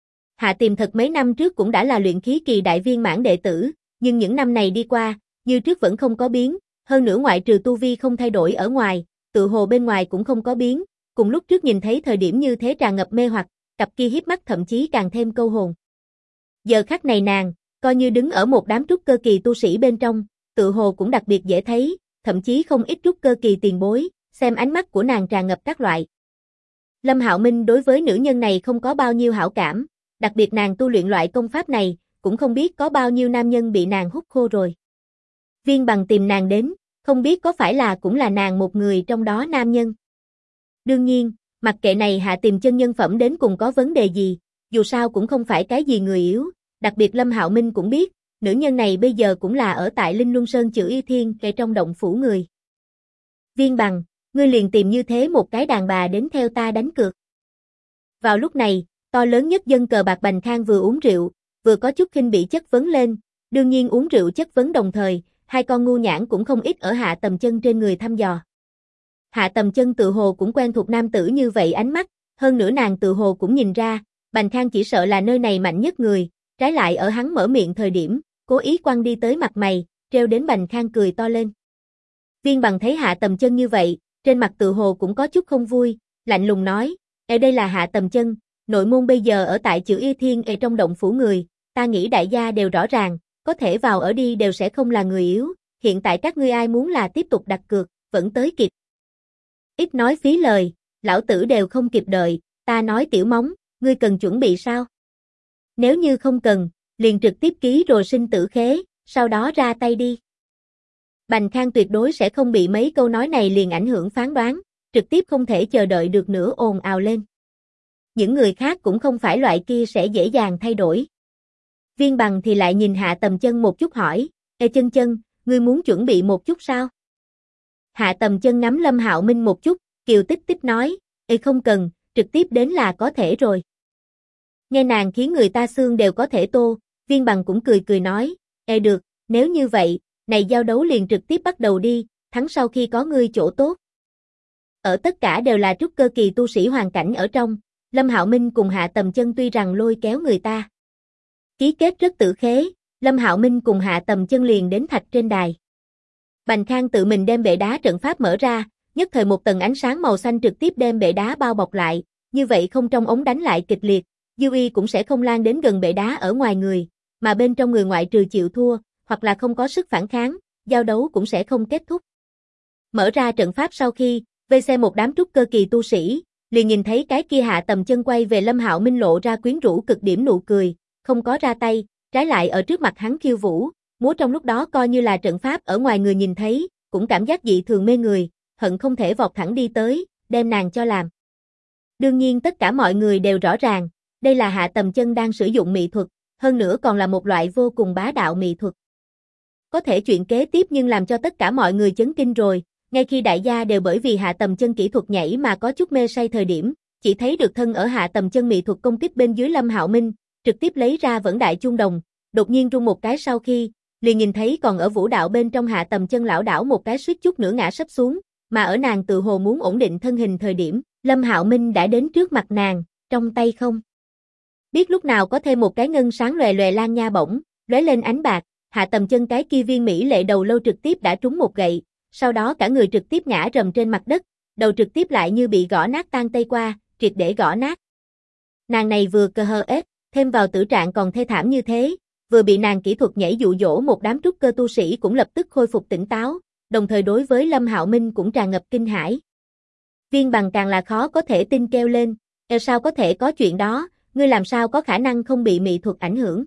[SPEAKER 1] Hạ Tiềm Thực mấy năm trước cũng đã là luyện khí kỳ đại viên mãn đệ tử, nhưng những năm này đi qua, như trước vẫn không có biến, hơn nữa ngoại trừ tu vi không thay đổi ở ngoài, tự hồ bên ngoài cũng không có biến, cùng lúc trước nhìn thấy thời điểm như thế tràn ngập mê hoặc, cặp kia hiếp mắt thậm chí càng thêm câu hồn. Giờ khắc này nàng, coi như đứng ở một đám trúc cơ kỳ tu sĩ bên trong, tự hồ cũng đặc biệt dễ thấy, thậm chí không ít trúc cơ kỳ tiền bối, xem ánh mắt của nàng tràn ngập các loại. Lâm Hạo Minh đối với nữ nhân này không có bao nhiêu hảo cảm, đặc biệt nàng tu luyện loại công pháp này, cũng không biết có bao nhiêu nam nhân bị nàng hút khô rồi. Viên Bằng tìm nàng đến, không biết có phải là cũng là nàng một người trong đó nam nhân. Đương nhiên, mặc kệ này Hạ Tiềm Chân nhân phẩm đến cùng có vấn đề gì, dù sao cũng không phải cái gì người yếu, đặc biệt Lâm Hạo Minh cũng biết, nữ nhân này bây giờ cũng là ở tại Linh Luân Sơn Chữ Y Thiên kề trong động phủ người. Viên Bằng, ngươi liền tìm như thế một cái đàn bà đến theo ta đánh cược. Vào lúc này, to lớn nhất dân cờ bạc Bành Khang vừa uống rượu, vừa có chút khinh bị chất vấn lên, đương nhiên uống rượu chất vấn đồng thời, hai con ngu nhãn cũng không ít ở Hạ Tầm Chân trên người thăm dò. Hạ Tầm Chân tự hồ cũng quen thuộc nam tử như vậy ánh mắt, hơn nữa nàng tự hồ cũng nhìn ra, Bành Khang chỉ sợ là nơi này mạnh nhất người, trái lại ở hắn mở miệng thời điểm, cố ý quăng đi tới mặt mày, treo đến Bành Khang cười to lên. Viên Bằng thấy Hạ Tầm Chân như vậy, trên mặt tự hồ cũng có chút không vui, lạnh lùng nói, ở đây là Hạ Tầm Chân, nội môn bây giờ ở tại Chữ Y Thiên ở trong động phủ người, ta nghĩ đại gia đều rõ ràng, có thể vào ở đi đều sẽ không là người yếu, hiện tại các ngươi ai muốn là tiếp tục đặt cược, vẫn tới kịp. Ít nói phí lời, lão tử đều không kịp đợi, ta nói Tiểu Móng, ngươi cần chuẩn bị sao? Nếu như không cần, liền trực tiếp ký rồi sinh tử khế, sau đó ra tay đi. Bành Khang tuyệt đối sẽ không bị mấy câu nói này liền ảnh hưởng phán đoán, trực tiếp không thể chờ đợi được nữa ồn ào lên. Những người khác cũng không phải loại kia sẽ dễ dàng thay đổi. Viên Bằng thì lại nhìn Hạ Tầm Chân một chút hỏi, Ê Chân Chân, ngươi muốn chuẩn bị một chút sao? Hạ Tầm Chân ngắm Lâm Hạo Minh một chút, kiều tích tích nói, Ê không cần, trực tiếp đến là có thể rồi. Nghe nàng khiến người ta xương đều có thể tô, Viên Bằng cũng cười cười nói, Ê được, nếu như vậy, này giao đấu liền trực tiếp bắt đầu đi, thắng sau khi có ngươi chỗ tốt. Ở tất cả đều là trúc cơ kỳ tu sĩ hoàn cảnh ở trong, Lâm Hạo Minh cùng Hạ Tầm Chân tuy rằng lôi kéo người ta ký kết rất tử khế, Lâm Hạo Minh cùng Hạ Tầm Chân liền đến thạch trên đài. Bành Khang tự mình đem bệ đá trận pháp mở ra, nhất thời một tầng ánh sáng màu xanh trực tiếp đem bệ đá bao bọc lại, như vậy không trong ống đánh lại kịch liệt, dư uy cũng sẽ không lan đến gần bệ đá ở ngoài người, mà bên trong người ngoại trừ chịu thua, hoặc là không có sức phản kháng, giao đấu cũng sẽ không kết thúc. Mở ra trận pháp sau khi, VC một đám trúc cơ kỳ tu sĩ, liền nhìn thấy cái kia Hạ Tầm Chân quay về Lâm Hạo Minh lộ ra quyến rũ cực điểm nụ cười, không có ra tay, trái lại ở trước mặt hắn khiêu vũ, múa trong lúc đó coi như là trận pháp ở ngoài người nhìn thấy, cũng cảm giác dị thường mê người, hận không thể vọt thẳng đi tới, đem nàng cho làm. Đương nhiên tất cả mọi người đều rõ ràng, đây là Hạ Tầm Chân đang sử dụng mỹ thuật, hơn nữa còn là một loại vô cùng bá đạo mỹ thuật. Có thể chuyện kế tiếp nhưng làm cho tất cả mọi người chấn kinh rồi, ngay khi đại gia đều bởi vì Hạ Tầm Chân kỹ thuật nhảy mà có chút mê say thời điểm, chỉ thấy được thân ở Hạ Tầm Chân mỹ thuật công kích bên dưới Lâm Hạo Minh, trực tiếp lấy ra vẫn đại chuông đồng, đột nhiên rung một cái sau khi, liền nhìn thấy còn ở vũ đạo bên trong Hạ Tầm Chân lảo đảo một cái suýt chút nữa ngã sấp xuống, mà ở nàng tự hồ muốn ổn định thân hình thời điểm, Lâm Hạo Minh đã đến trước mặt nàng, trong tay không biết lúc nào có thêm một cái ngân sáng lòe lòe lan nha bổng, lóe lên ánh bạc, Hạ Tầm Chân cái kia viên mỹ lệ đầu lâu trực tiếp đã trúng một gậy, sau đó cả người trực tiếp ngã rầm trên mặt đất, đầu trực tiếp lại như bị gõ nát tan tây qua, triệt để gõ nát. Nàng này vừa cơ hơ ép, thêm vào tử trạng còn thê thảm như thế, vừa bị nàng kỹ thuật nhảy dụ dỗ một đám trúc cơ tu sĩ cũng lập tức khôi phục tỉnh táo, đồng thời đối với Lâm Hạo Minh cũng tràn ngập kinh hãi. Viên Bằng càng là khó có thể tin kêu lên, sao có thể có chuyện đó, ngươi làm sao có khả năng không bị mỹ thuật ảnh hưởng.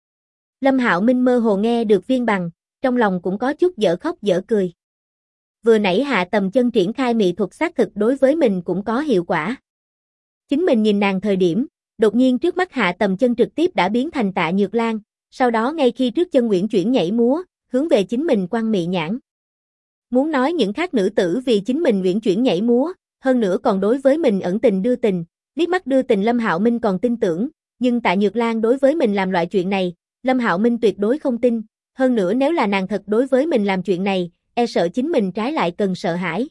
[SPEAKER 1] Lâm Hạo Minh mơ hồ nghe được Viên Bằng, trong lòng cũng có chút dở khóc dở cười. Vừa nãy Hạ Tầm Chân triển khai mỹ thuật xác thực đối với mình cũng có hiệu quả. Chính mình nhìn nàng thời điểm, đột nhiên trước mắt Hạ Tầm Chân trực tiếp đã biến thành Tạ Nhược Lan, sau đó ngay khi trước chân uyển chuyển nhảy múa, hướng về chính mình quăng mị nhãn. Muốn nói những khác nữ tử vì chính mình uyển chuyển nhảy múa, hơn nữa còn đối với mình ẩn tình đưa tình, liếc mắt đưa tình Lâm Hạo Minh còn tin tưởng, nhưng Tạ Nhược Lan đối với mình làm loại chuyện này, Lâm Hạo Minh tuyệt đối không tin, hơn nữa nếu là nàng thật đối với mình làm chuyện này, e sợ chính mình trái lại cần sợ hãi.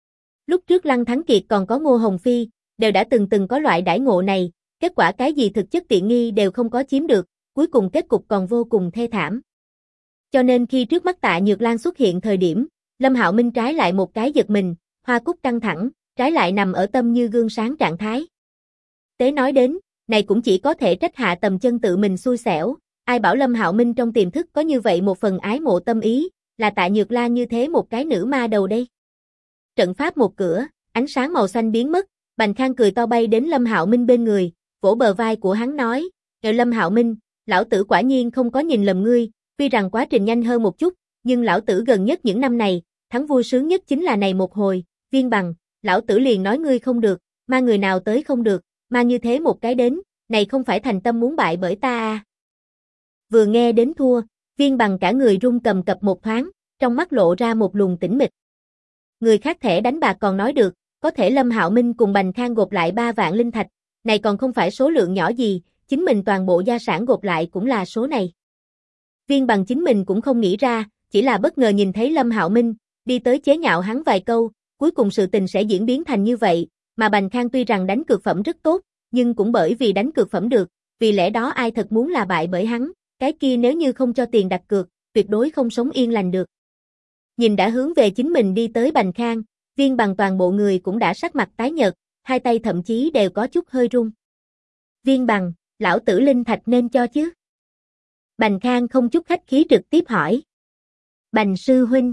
[SPEAKER 1] Lúc trước Lăng Thắng Kiệt còn có Ngô Hồng Phi, đều đã từng có loại đãi ngộ này, kết quả cái gì thực chất tiện nghi đều không có chiếm được, cuối cùng kết cục còn vô cùng thê thảm. Cho nên khi trước mắt Tạ Nhược Lan xuất hiện thời điểm, Lâm Hạo Minh trái lại một cái giật mình, hoa cúc căng thẳng, trái lại nằm ở tâm như gương sáng trạng thái. tế nói đến, này cũng chỉ có thể trách Hạ Tầm Chân tự mình xui xẻo, ai bảo Lâm Hạo Minh trong tiềm thức có như vậy một phần ái mộ tâm ý, là Tạ Nhược Lan như thế một cái nữ ma đầu đây. Trận pháp một cửa, ánh sáng màu xanh biến mất, Bành Khang cười to bay đến Lâm Hạo Minh bên người, vỗ bờ vai của hắn nói, Lâm Hạo Minh, lão tử quả nhiên không có nhìn lầm ngươi, tuy rằng quá trình nhanh hơn một chút, nhưng lão tử gần nhất những năm này, thắng vui sướng nhất chính là này một hồi, Viên Bằng, lão tử liền nói ngươi không được, mà người nào tới không được, mà như thế một cái đến, này không phải thành tâm muốn bại bởi ta à. Vừa nghe đến thua, Viên Bằng cả người run cầm cập một thoáng, trong mắt lộ ra một luồng tĩnh mịch. Người khác thẻ đánh bạc còn nói được, có thể Lâm Hạo Minh cùng Bành Khang gộp lại 3 vạn linh thạch, này còn không phải số lượng nhỏ gì, chính mình toàn bộ gia sản gộp lại cũng là số này. Viên Bằng chính mình cũng không nghĩ ra, chỉ là bất ngờ nhìn thấy Lâm Hạo Minh, đi tới chế nhạo hắn vài câu, cuối cùng sự tình sẽ diễn biến thành như vậy, mà Bành Khang tuy rằng đánh cược phẩm rất tốt, nhưng cũng bởi vì đánh cược phẩm được, vì lẽ đó ai thật muốn là bại bởi hắn, cái kia nếu như không cho tiền đặt cược, tuyệt đối không sống yên lành được. Nhìn đã hướng về chính mình đi tới Bành Khang, Viên Bằng toàn bộ người cũng đã sắc mặt tái nhợt, hai tay thậm chí đều có chút hơi run. Viên Bằng, lão tử linh thạch nên cho chứ? Bành Khang không chút khách khí trực tiếp hỏi. Bành sư huynh,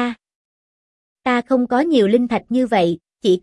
[SPEAKER 1] ta không có nhiều linh thạch như vậy, chỉ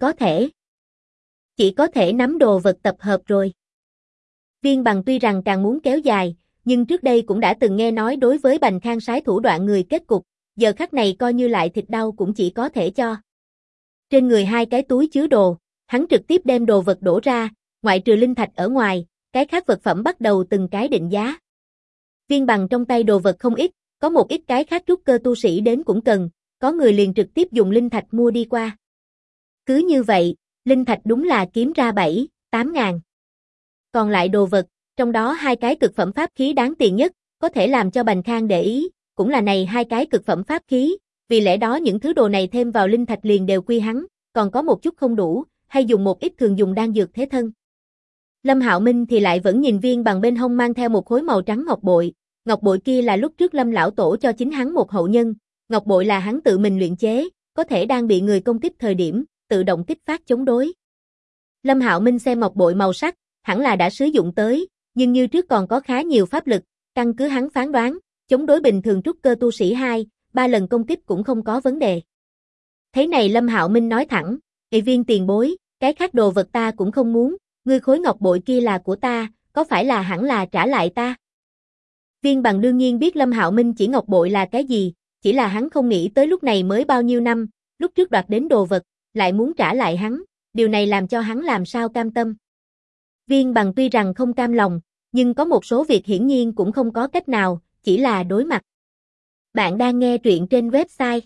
[SPEAKER 1] có thể nắm đồ vật tập hợp rồi. Viên Bằng tuy rằng càng muốn kéo dài, nhưng trước đây cũng đã từng nghe nói đối với Bành Khang sái thủ đoạn người kết cục, giờ khắc này coi như lại thịt đau cũng chỉ có thể cho. Trên người hai cái túi chứa đồ, hắn trực tiếp đem đồ vật đổ ra, ngoại trừ linh thạch ở ngoài, cái khác vật phẩm bắt đầu từng cái định giá. Viên Bằng trong tay đồ vật không ít, có một ít cái khác trúc cơ tu sĩ đến cũng cần, có người liền trực tiếp dùng linh thạch mua đi qua. Cứ như vậy, linh thạch đúng là kiếm ra 7-8 ngàn. Còn lại đồ vật, trong đó hai cái cực phẩm pháp khí đáng tiền nhất, có thể làm cho Bành Khang để ý, cũng là này hai cái cực phẩm pháp khí, vì lẽ đó những thứ đồ này thêm vào linh thạch liền đều quy hắn, còn có một chút không đủ, hay dùng một ít thường dùng đan dược thế thân. Lâm Hạo Minh thì lại vẫn nhìn Viên Bằng bên hông mang theo một khối màu trắng ngọc bội kia là lúc trước Lâm lão tổ cho chính hắn một hậu nhân, ngọc bội là hắn tự mình luyện chế, có thể đang bị người công kích thời điểm, tự động kích phát chống đối. Lâm Hạo Minh xem ngọc bội màu sắc, hẳn là đã sử dụng tới, nhưng như trước còn có khá nhiều pháp lực, căn cứ hắn phán đoán, chống đối bình thường trúc cơ tu sĩ 2-3 lần công kích cũng không có vấn đề. Thế này Lâm Hạo Minh nói thẳng, Viên tiền bối, cái khác đồ vật ta cũng không muốn, ngươi khối ngọc bội kia là của ta, có phải là hẳn là trả lại ta? Viên Bằng đương nhiên biết Lâm Hạo Minh chỉ ngọc bội là cái gì, chỉ là hắn không nghĩ tới lúc này mới bao nhiêu năm, lúc trước đoạt đến đồ vật, lại muốn trả lại hắn, điều này làm cho hắn làm sao cam tâm. Viên Bằng tuy rằng không cam lòng, nhưng có một số việc hiển nhiên cũng không có cách nào, chỉ là đối mặt. Bạn đang nghe truyện trên website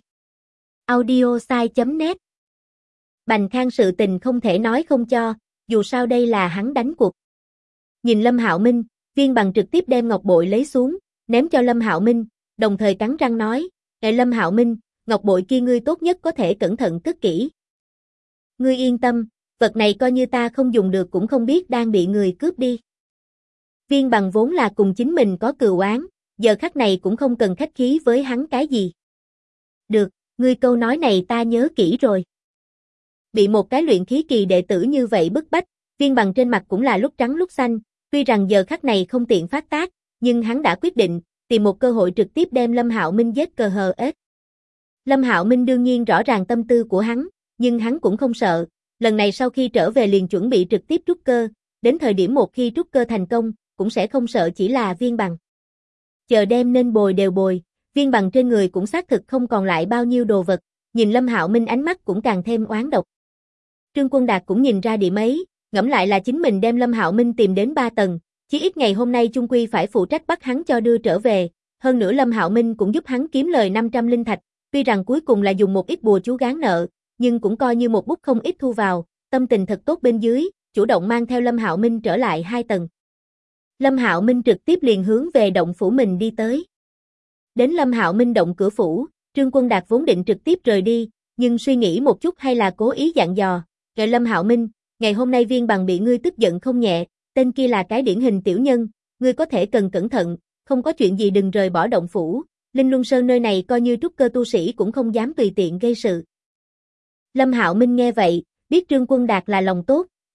[SPEAKER 1] audiosai.net. Bành Khang sự tình không thể nói không cho, dù sao đây là hắn đánh cuộc. Nhìn Lâm Hạo Minh, Viên Bằng trực tiếp đem ngọc bội lấy xuống, ném cho Lâm Hạo Minh, đồng thời cắn răng nói, Lâm Hạo Minh, ngọc bội kia ngươi tốt nhất có thể cẩn thận cất kỹ. Ngươi yên tâm, vật này coi như ta không dùng được cũng không biết đang bị người cướp đi. Viên Bằng vốn là cùng chính mình có cừu oán, giờ khắc này cũng không cần khách khí với hắn cái gì. Được, ngươi câu nói này ta nhớ kỹ rồi. Bị một cái luyện khí kỳ đệ tử như vậy bức bách, Viên Bằng trên mặt cũng là lúc trắng lúc xanh, tuy rằng giờ khắc này không tiện phát tác, nhưng hắn đã quyết định, tìm một cơ hội trực tiếp đem Lâm Hạo Minh giết cờ hờ ết. Lâm Hạo Minh đương nhiên rõ ràng tâm tư của hắn, nhưng hắn cũng không sợ, lần này sau khi trở về liền chuẩn bị trực tiếp trúc cơ, đến thời điểm một khi trúc cơ thành công, cũng sẽ không sợ chỉ là Viên Bằng. Chờ đem nên bồi đều bồi, Viên Bằng trên người cũng xác thực không còn lại bao nhiêu đồ vật, nhìn Lâm Hạo Minh ánh mắt cũng càng thêm oán độc. Trương Quân Đạt cũng nhìn ra điểm ấy, ngẫm lại là chính mình đem Lâm Hạo Minh tìm đến 3 tầng, chí ít ngày hôm nay chung quy phải phụ trách bắt hắn cho đưa trở về, hơn nữa Lâm Hạo Minh cũng giúp hắn kiếm lời 500 linh thạch, tuy rằng cuối cùng là dùng một ít bùa chú gán nợ, nhưng cũng coi như một bút không ít thu vào, tâm tình thật tốt bên dưới, chủ động mang theo Lâm Hạo Minh trở lại 2 tầng. Lâm Hạo Minh trực tiếp liền hướng về động phủ mình đi tới. Đến Lâm Hạo Minh động cửa phủ, Trương Quân Đạt vốn định trực tiếp rời đi, nhưng suy nghĩ một chút hay là cố ý dặn dò, "Gọi Lâm Hạo Minh, ngày hôm nay Viên Bằng bị ngươi tức giận không nhẹ, tên kia là cái điển hình tiểu nhân, ngươi có thể cần cẩn thận, không có chuyện gì đừng rời bỏ động phủ, Linh Luân Sơn nơi này coi như trúc cơ tu sĩ cũng không dám tùy tiện gây sự." Lâm Hạo Minh nghe vậy, biết Trương Quân Đạt là lòng tốt,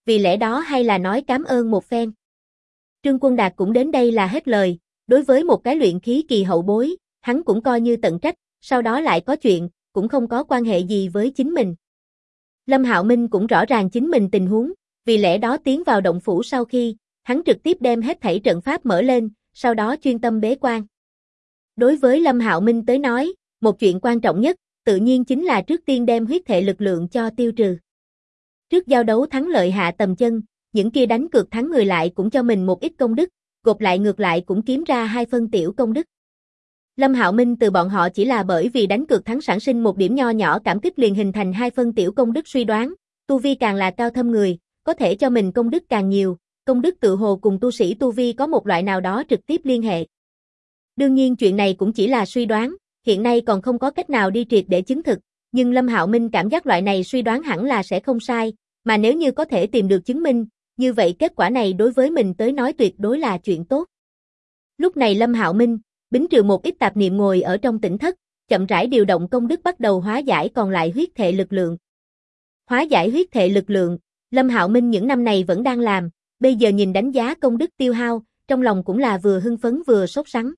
[SPEAKER 1] vì lẽ đó hay là nói cảm ơn một phen. Trương Quân Đạt cũng đến đây là hết lời, đối với một cái luyện khí kỳ hậu bối, hắn cũng coi như tận trách, sau đó lại có chuyện, cũng không có quan hệ gì với chính mình. Lâm Hạo Minh cũng rõ ràng chính mình tình huống, vì lẽ đó tiến vào động phủ sau khi, hắn trực tiếp đem hết thảy trận pháp mở lên, sau đó chuyên tâm bế quan. Đối với Lâm Hạo Minh tới nói, một chuyện quan trọng nhất, tự nhiên chính là trước tiên đem huyết thể lực lượng cho tiêu trừ. Trước giao đấu thắng lợi hạ tầm chân, những kia đánh cược thắng người lại cũng cho mình một ít công đức, gộp lại ngược lại cũng kiếm ra 2 phân tiểu công đức. Lâm Hạo Minh từ bọn họ chỉ là bởi vì đánh cược thắng sản sinh một điểm nho nhỏ cảm kích liền hình thành 2 phân tiểu công đức suy đoán, tu vi càng là cao thâm người, có thể cho mình công đức càng nhiều, công đức tự hồ cùng tu sĩ tu vi có một loại nào đó trực tiếp liên hệ. Đương nhiên chuyện này cũng chỉ là suy đoán, hiện nay còn không có cách nào đi triệt để chứng thực, nhưng Lâm Hạo Minh cảm giác loại này suy đoán hẳn là sẽ không sai, mà nếu như có thể tìm được chứng minh, như vậy kết quả này đối với mình tới nói tuyệt đối là chuyện tốt. Lúc này Lâm Hạo Minh, bính trừ một ít tạp niệm ngồi ở trong tỉnh thất, chậm rãi điều động công đức bắt đầu hóa giải còn lại huyết thể lực lượng. Hóa giải huyết thể lực lượng, Lâm Hạo Minh những năm này vẫn đang làm, bây giờ nhìn đánh giá công đức tiêu hao, trong lòng cũng là vừa hưng phấn vừa sốt sắng.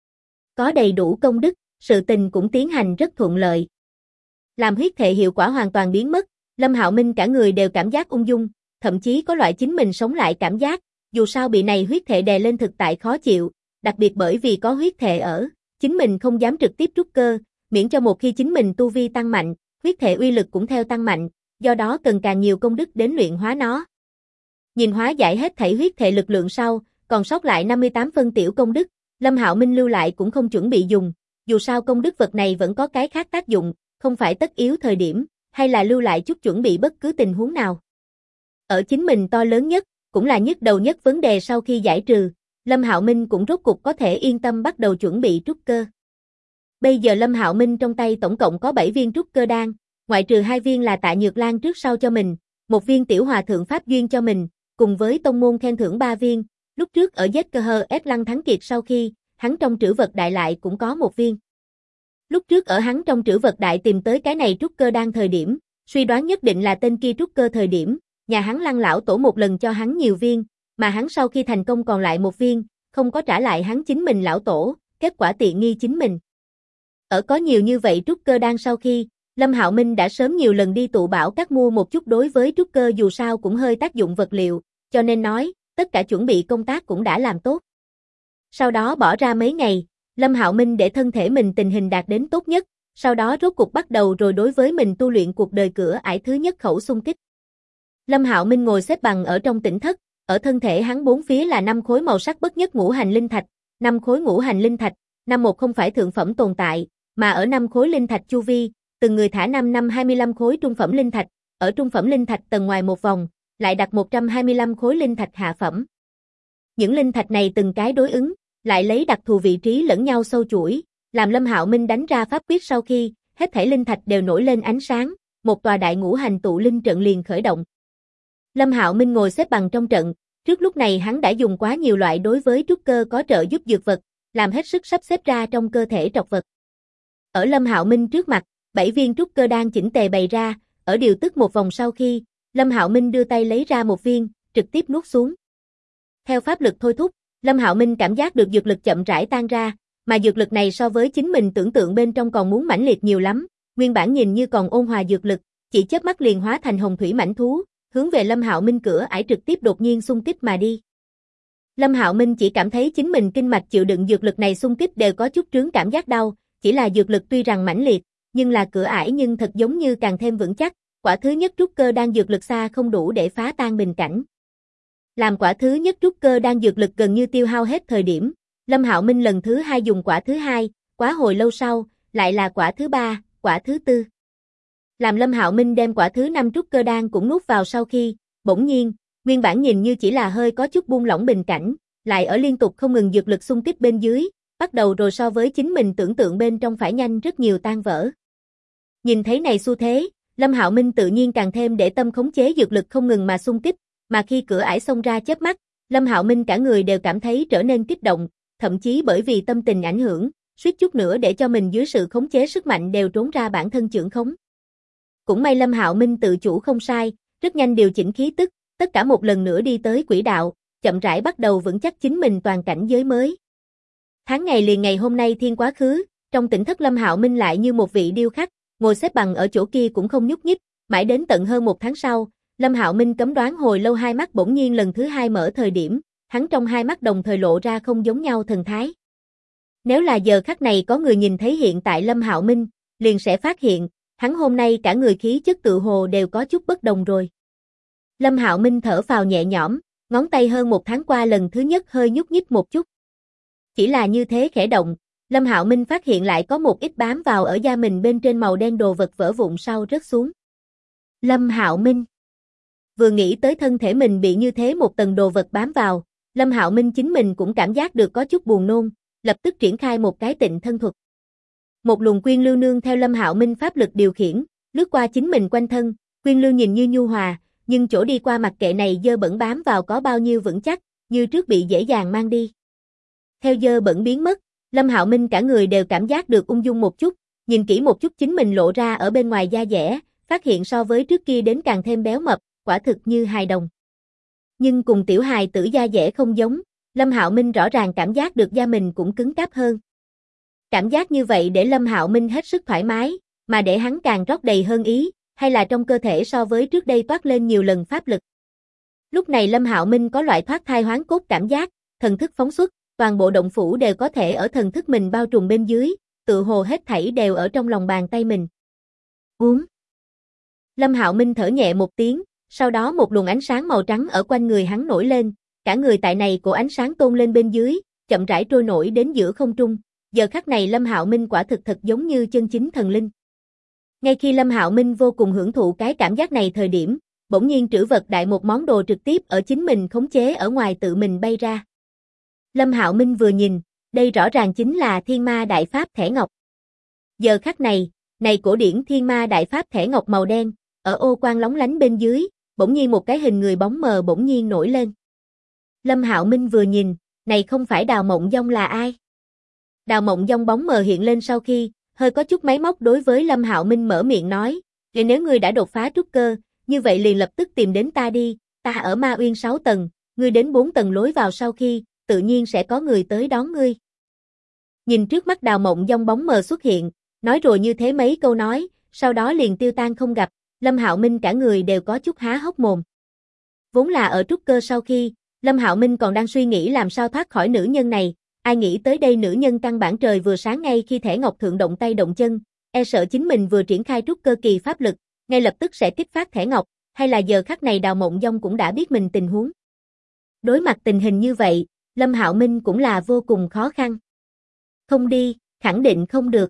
[SPEAKER 1] Có đầy đủ công đức, sự tình cũng tiến hành rất thuận lợi. Làm huyết thể hiệu quả hoàn toàn biến mất, Lâm Hạo Minh cả người đều cảm giác ung dung, thậm chí có loại chính mình sống lại cảm giác, dù sao bị này huyết thể đè lên thực tại khó chịu, đặc biệt bởi vì có huyết thể ở, chính mình không dám trực tiếp trúc cơ, miễn cho một khi chính mình tu vi tăng mạnh, huyết thể uy lực cũng theo tăng mạnh, do đó cần càng nhiều công đức đến luyện hóa nó. Nhìn hóa giải hết thảy huyết thể lực lượng sau, còn sót lại 58 phân tiểu công đức, Lâm Hạo Minh lưu lại cũng không chuẩn bị dùng, dù sao công đức vật này vẫn có cái khác tác dụng, không phải tất yếu thời điểm, hay là lưu lại chút chuẩn bị bất cứ tình huống nào. Ở chính mình to lớn nhất, cũng là nhức đầu nhất vấn đề sau khi giải trừ, Lâm Hạo Minh cũng rốt cục có thể yên tâm bắt đầu chuẩn bị trúc cơ. Bây giờ Lâm Hạo Minh trong tay tổng cộng có 7 viên trúc cơ đan, ngoại trừ 2 viên là Tạ Nhược Lan trước sau cho mình, 1 viên Tiểu Hòa Thượng Pháp Duyên cho mình, cùng với tông môn khen thưởng 3 viên, lúc trước ở giết cơ hơ ép Lăng Thắng Kiệt sau khi, hắn trong trữ vật đại lại cũng có 1 viên. Lúc trước ở hắn trong trữ vật đại tìm tới cái này trúc cơ đan thời điểm, suy đoán nhất định là tên kia trúc cơ thời điểm, nhà hắn Lăng lão tổ một lần cho hắn nhiều viên, mà hắn sau khi thành công còn lại 1 viên, không có trả lại hắn chính mình lão tổ, kết quả tiện nghi chính mình. Ở có nhiều như vậy trúc cơ đan sau khi, Lâm Hạo Minh đã sớm nhiều lần đi tụ bảo các mua một chút đối với trúc cơ dù sao cũng hơi tác dụng vật liệu, cho nên nói, tất cả chuẩn bị công tác cũng đã làm tốt. Sau đó bỏ ra mấy ngày, Lâm Hạo Minh để thân thể mình tình hình đạt đến tốt nhất, sau đó rốt cuộc bắt đầu rồi đối với mình tu luyện cuộc đời cửa ải thứ nhất khẩu xung kích. Lâm Hạo Minh ngồi xếp bằng ở trong tỉnh thất, ở thân thể hắn bốn phía là 5 khối màu sắc bất nhất ngũ hành linh thạch, 5 khối ngũ hành linh thạch, năm một không phải thượng phẩm tồn tại, mà ở 5 khối linh thạch chu vi, từng người thả 5 năm 25 khối trung phẩm linh thạch, ở trung phẩm linh thạch tầng ngoài một vòng, lại đặt 125 khối linh thạch hạ phẩm. Những linh thạch này từng cái đối ứng, lại lấy đặc thù vị trí lẫn nhau sâu chuỗi, làm Lâm Hạo Minh đánh ra pháp quyết sau khi, hết thảy linh thạch đều nổi lên ánh sáng, một tòa đại ngũ hành tụ linh trận liền khởi động. Lâm Hạo Minh ngồi xếp bằng trong trận, trước lúc này hắn đã dùng quá nhiều loại đối với trúc cơ có trợ giúp dược vật, làm hết sức sắp xếp ra trong cơ thể trọc vật. Ở Lâm Hạo Minh trước mặt, 7 viên trúc cơ đan chỉnh tề bày ra, ở điều tức một vòng sau khi, Lâm Hạo Minh đưa tay lấy ra một viên, trực tiếp nuốt xuống. Theo pháp lực thôi thúc, Lâm Hạo Minh cảm giác được dược lực chậm rãi tan ra, mà dược lực này so với chính mình tưởng tượng bên trong còn muốn mãnh liệt nhiều lắm, nguyên bản nhìn như còn ôn hòa dược lực, chỉ chớp mắt liền hóa thành hồng thủy mãnh thú, hướng về Lâm Hạo Minh cửa ải trực tiếp đột nhiên xung kích mà đi. Lâm Hạo Minh chỉ cảm thấy chính mình kinh mạch chịu đựng dược lực này xung kích đều có chút trướng cảm giác đau, chỉ là dược lực tuy rằng mãnh liệt, nhưng là cửa ải nhưng thật giống như càng thêm vững chắc, quả thứ nhất trúc cơ đang dược lực xa không đủ để phá tan bình cảnh. Làm quả thứ nhất trúc cơ đang dược lực gần như tiêu hao hết thời điểm, Lâm Hạo Minh lần thứ 2 dùng quả thứ 2, quá hồi lâu sau, lại là quả thứ 3, quả thứ 4. Làm Lâm Hạo Minh đem quả thứ 5 trúc cơ đan cũng nuốt vào sau khi, bỗng nhiên, nguyên bản nhìn như chỉ là hơi có chút buông lỏng bình cảnh, lại ở liên tục không ngừng dược lực xung kích bên dưới, bắt đầu rồi so với chính mình tưởng tượng bên trong phải nhanh rất nhiều tan vỡ. Nhìn thấy này xu thế, Lâm Hạo Minh tự nhiên càng thêm để tâm khống chế dược lực không ngừng mà xung kích, mà khi cửa ải xông ra chớp mắt, Lâm Hạo Minh cả người đều cảm thấy trở nên kích động, thậm chí bởi vì tâm tình ảnh hưởng, suýt chút nữa để cho mình dưới sự khống chế sức mạnh đều trốn ra bản thân chưởng khống. Cũng may Lâm Hạo Minh tự chủ không sai, rất nhanh điều chỉnh khí tức, tất cả một lần nữa đi tới quỹ đạo, chậm rãi bắt đầu vững chắc chính mình toàn cảnh giới mới. Tháng ngày liền ngày hôm nay thiên quá khứ, trong tỉnh thất Lâm Hạo Minh lại như một vị điêu khắc, ngồi xếp bằng ở chỗ kia cũng không nhúc nhích, mãi đến tận hơn một tháng sau, Lâm Hạo Minh cấm đoán hồi lâu hai mắt bỗng nhiên lần thứ hai mở thời điểm, hắn trong hai mắt đồng thời lộ ra không giống nhau thần thái. Nếu là giờ khắc này có người nhìn thấy hiện tại Lâm Hạo Minh, liền sẽ phát hiện, hắn hôm nay cả người khí chất tự hồ đều có chút bất đồng rồi. Lâm Hạo Minh thở phào nhẹ nhõm, ngón tay hơn một tháng qua lần thứ nhất hơi nhúc nhích một chút. Chỉ là như thế khẽ động, Lâm Hạo Minh phát hiện lại có một ít bám vào ở da mình bên trên màu đen đồ vật vỡ vụn sau rớt xuống. Lâm Hạo Minh vừa nghĩ tới thân thể mình bị như thế một tầng đồ vật bám vào, Lâm Hạo Minh chính mình cũng cảm giác được có chút buồn nôn, lập tức triển khai một cái tịnh thân thuật. Một luồng quyên lưu nương theo Lâm Hạo Minh pháp lực điều khiển, lướt qua chính mình quanh thân, quyên lưu nhìn như nhu hòa, nhưng chỗ đi qua mặc kệ này dơ bẩn bám vào có bao nhiêu vững chắc, như trước bị dễ dàng mang đi. Theo dơ bẩn biến mất, Lâm Hạo Minh cả người đều cảm giác được ung dung một chút, nhìn kỹ một chút chính mình lộ ra ở bên ngoài da dẻ, phát hiện so với trước kia đến càng thêm béo mập, quả thực như hài đồng. Nhưng cùng tiểu hài tử da dẻ không giống, Lâm Hạo Minh rõ ràng cảm giác được da mình cũng cứng cáp hơn. Cảm giác như vậy để Lâm Hạo Minh hết sức thoải mái, mà để hắn càng rót đầy hơn ý, hay là trong cơ thể so với trước đây toát lên nhiều lần pháp lực. Lúc này Lâm Hạo Minh có loại thoát thai hoán cốt cảm giác, thần thức phóng xuất, toàn bộ động phủ đều có thể ở thần thức mình bao trùm bên dưới, tự hồ hết thảy đều ở trong lòng bàn tay mình. Uống. Lâm Hạo Minh thở nhẹ một tiếng, sau đó một luồng ánh sáng màu trắng ở quanh người hắn nổi lên, cả người tại này của ánh sáng tôn lên bên dưới, chậm rãi trôi nổi đến giữa không trung. Giờ khắc này Lâm Hạo Minh quả thực thật giống như chân chính thần linh. Ngay khi Lâm Hạo Minh vô cùng hưởng thụ cái cảm giác này thời điểm, bỗng nhiên trữ vật đại một món đồ trực tiếp ở chính mình khống chế ở ngoài tự mình bay ra. Lâm Hạo Minh vừa nhìn, đây rõ ràng chính là Thiên Ma Đại Pháp thẻ ngọc. Giờ khắc này cổ điển Thiên Ma Đại Pháp thẻ ngọc màu đen, ở ô quang lóng lánh bên dưới, bỗng nhiên một cái hình người bóng mờ bỗng nhiên nổi lên. Lâm Hạo Minh vừa nhìn, này không phải Đào Mộng Dông là ai? Đào Mộng Dông bóng mờ hiện lên sau khi, hơi có chút máy móc đối với Lâm Hạo Minh mở miệng nói, nếu ngươi đã đột phá trúc cơ, như vậy liền lập tức tìm đến ta đi, ta ở Ma Uyên 6 tầng, ngươi đến 4 tầng lối vào sau khi, tự nhiên sẽ có người tới đón ngươi. Nhìn trước mắt Đào Mộng Dông bóng mờ xuất hiện, nói rồi như thế mấy câu nói, sau đó liền tiêu tan không gặp, Lâm Hạo Minh cả người đều có chút há hốc mồm. Vốn là ở trúc cơ sau khi, Lâm Hạo Minh còn đang suy nghĩ làm sao thoát khỏi nữ nhân này, ai nghĩ tới đây nữ nhân căn bản trời vừa sáng ngay khi thẻ ngọc thượng động tay động chân, e sợ chính mình vừa triển khai trúc cơ kỳ pháp lực, ngay lập tức sẽ kích phát thẻ ngọc, hay là giờ khắc này Đào Mộng Dông cũng đã biết mình tình huống. Đối mặt tình hình như vậy, Lâm Hạo Minh cũng là vô cùng khó khăn. Không đi, khẳng định không được.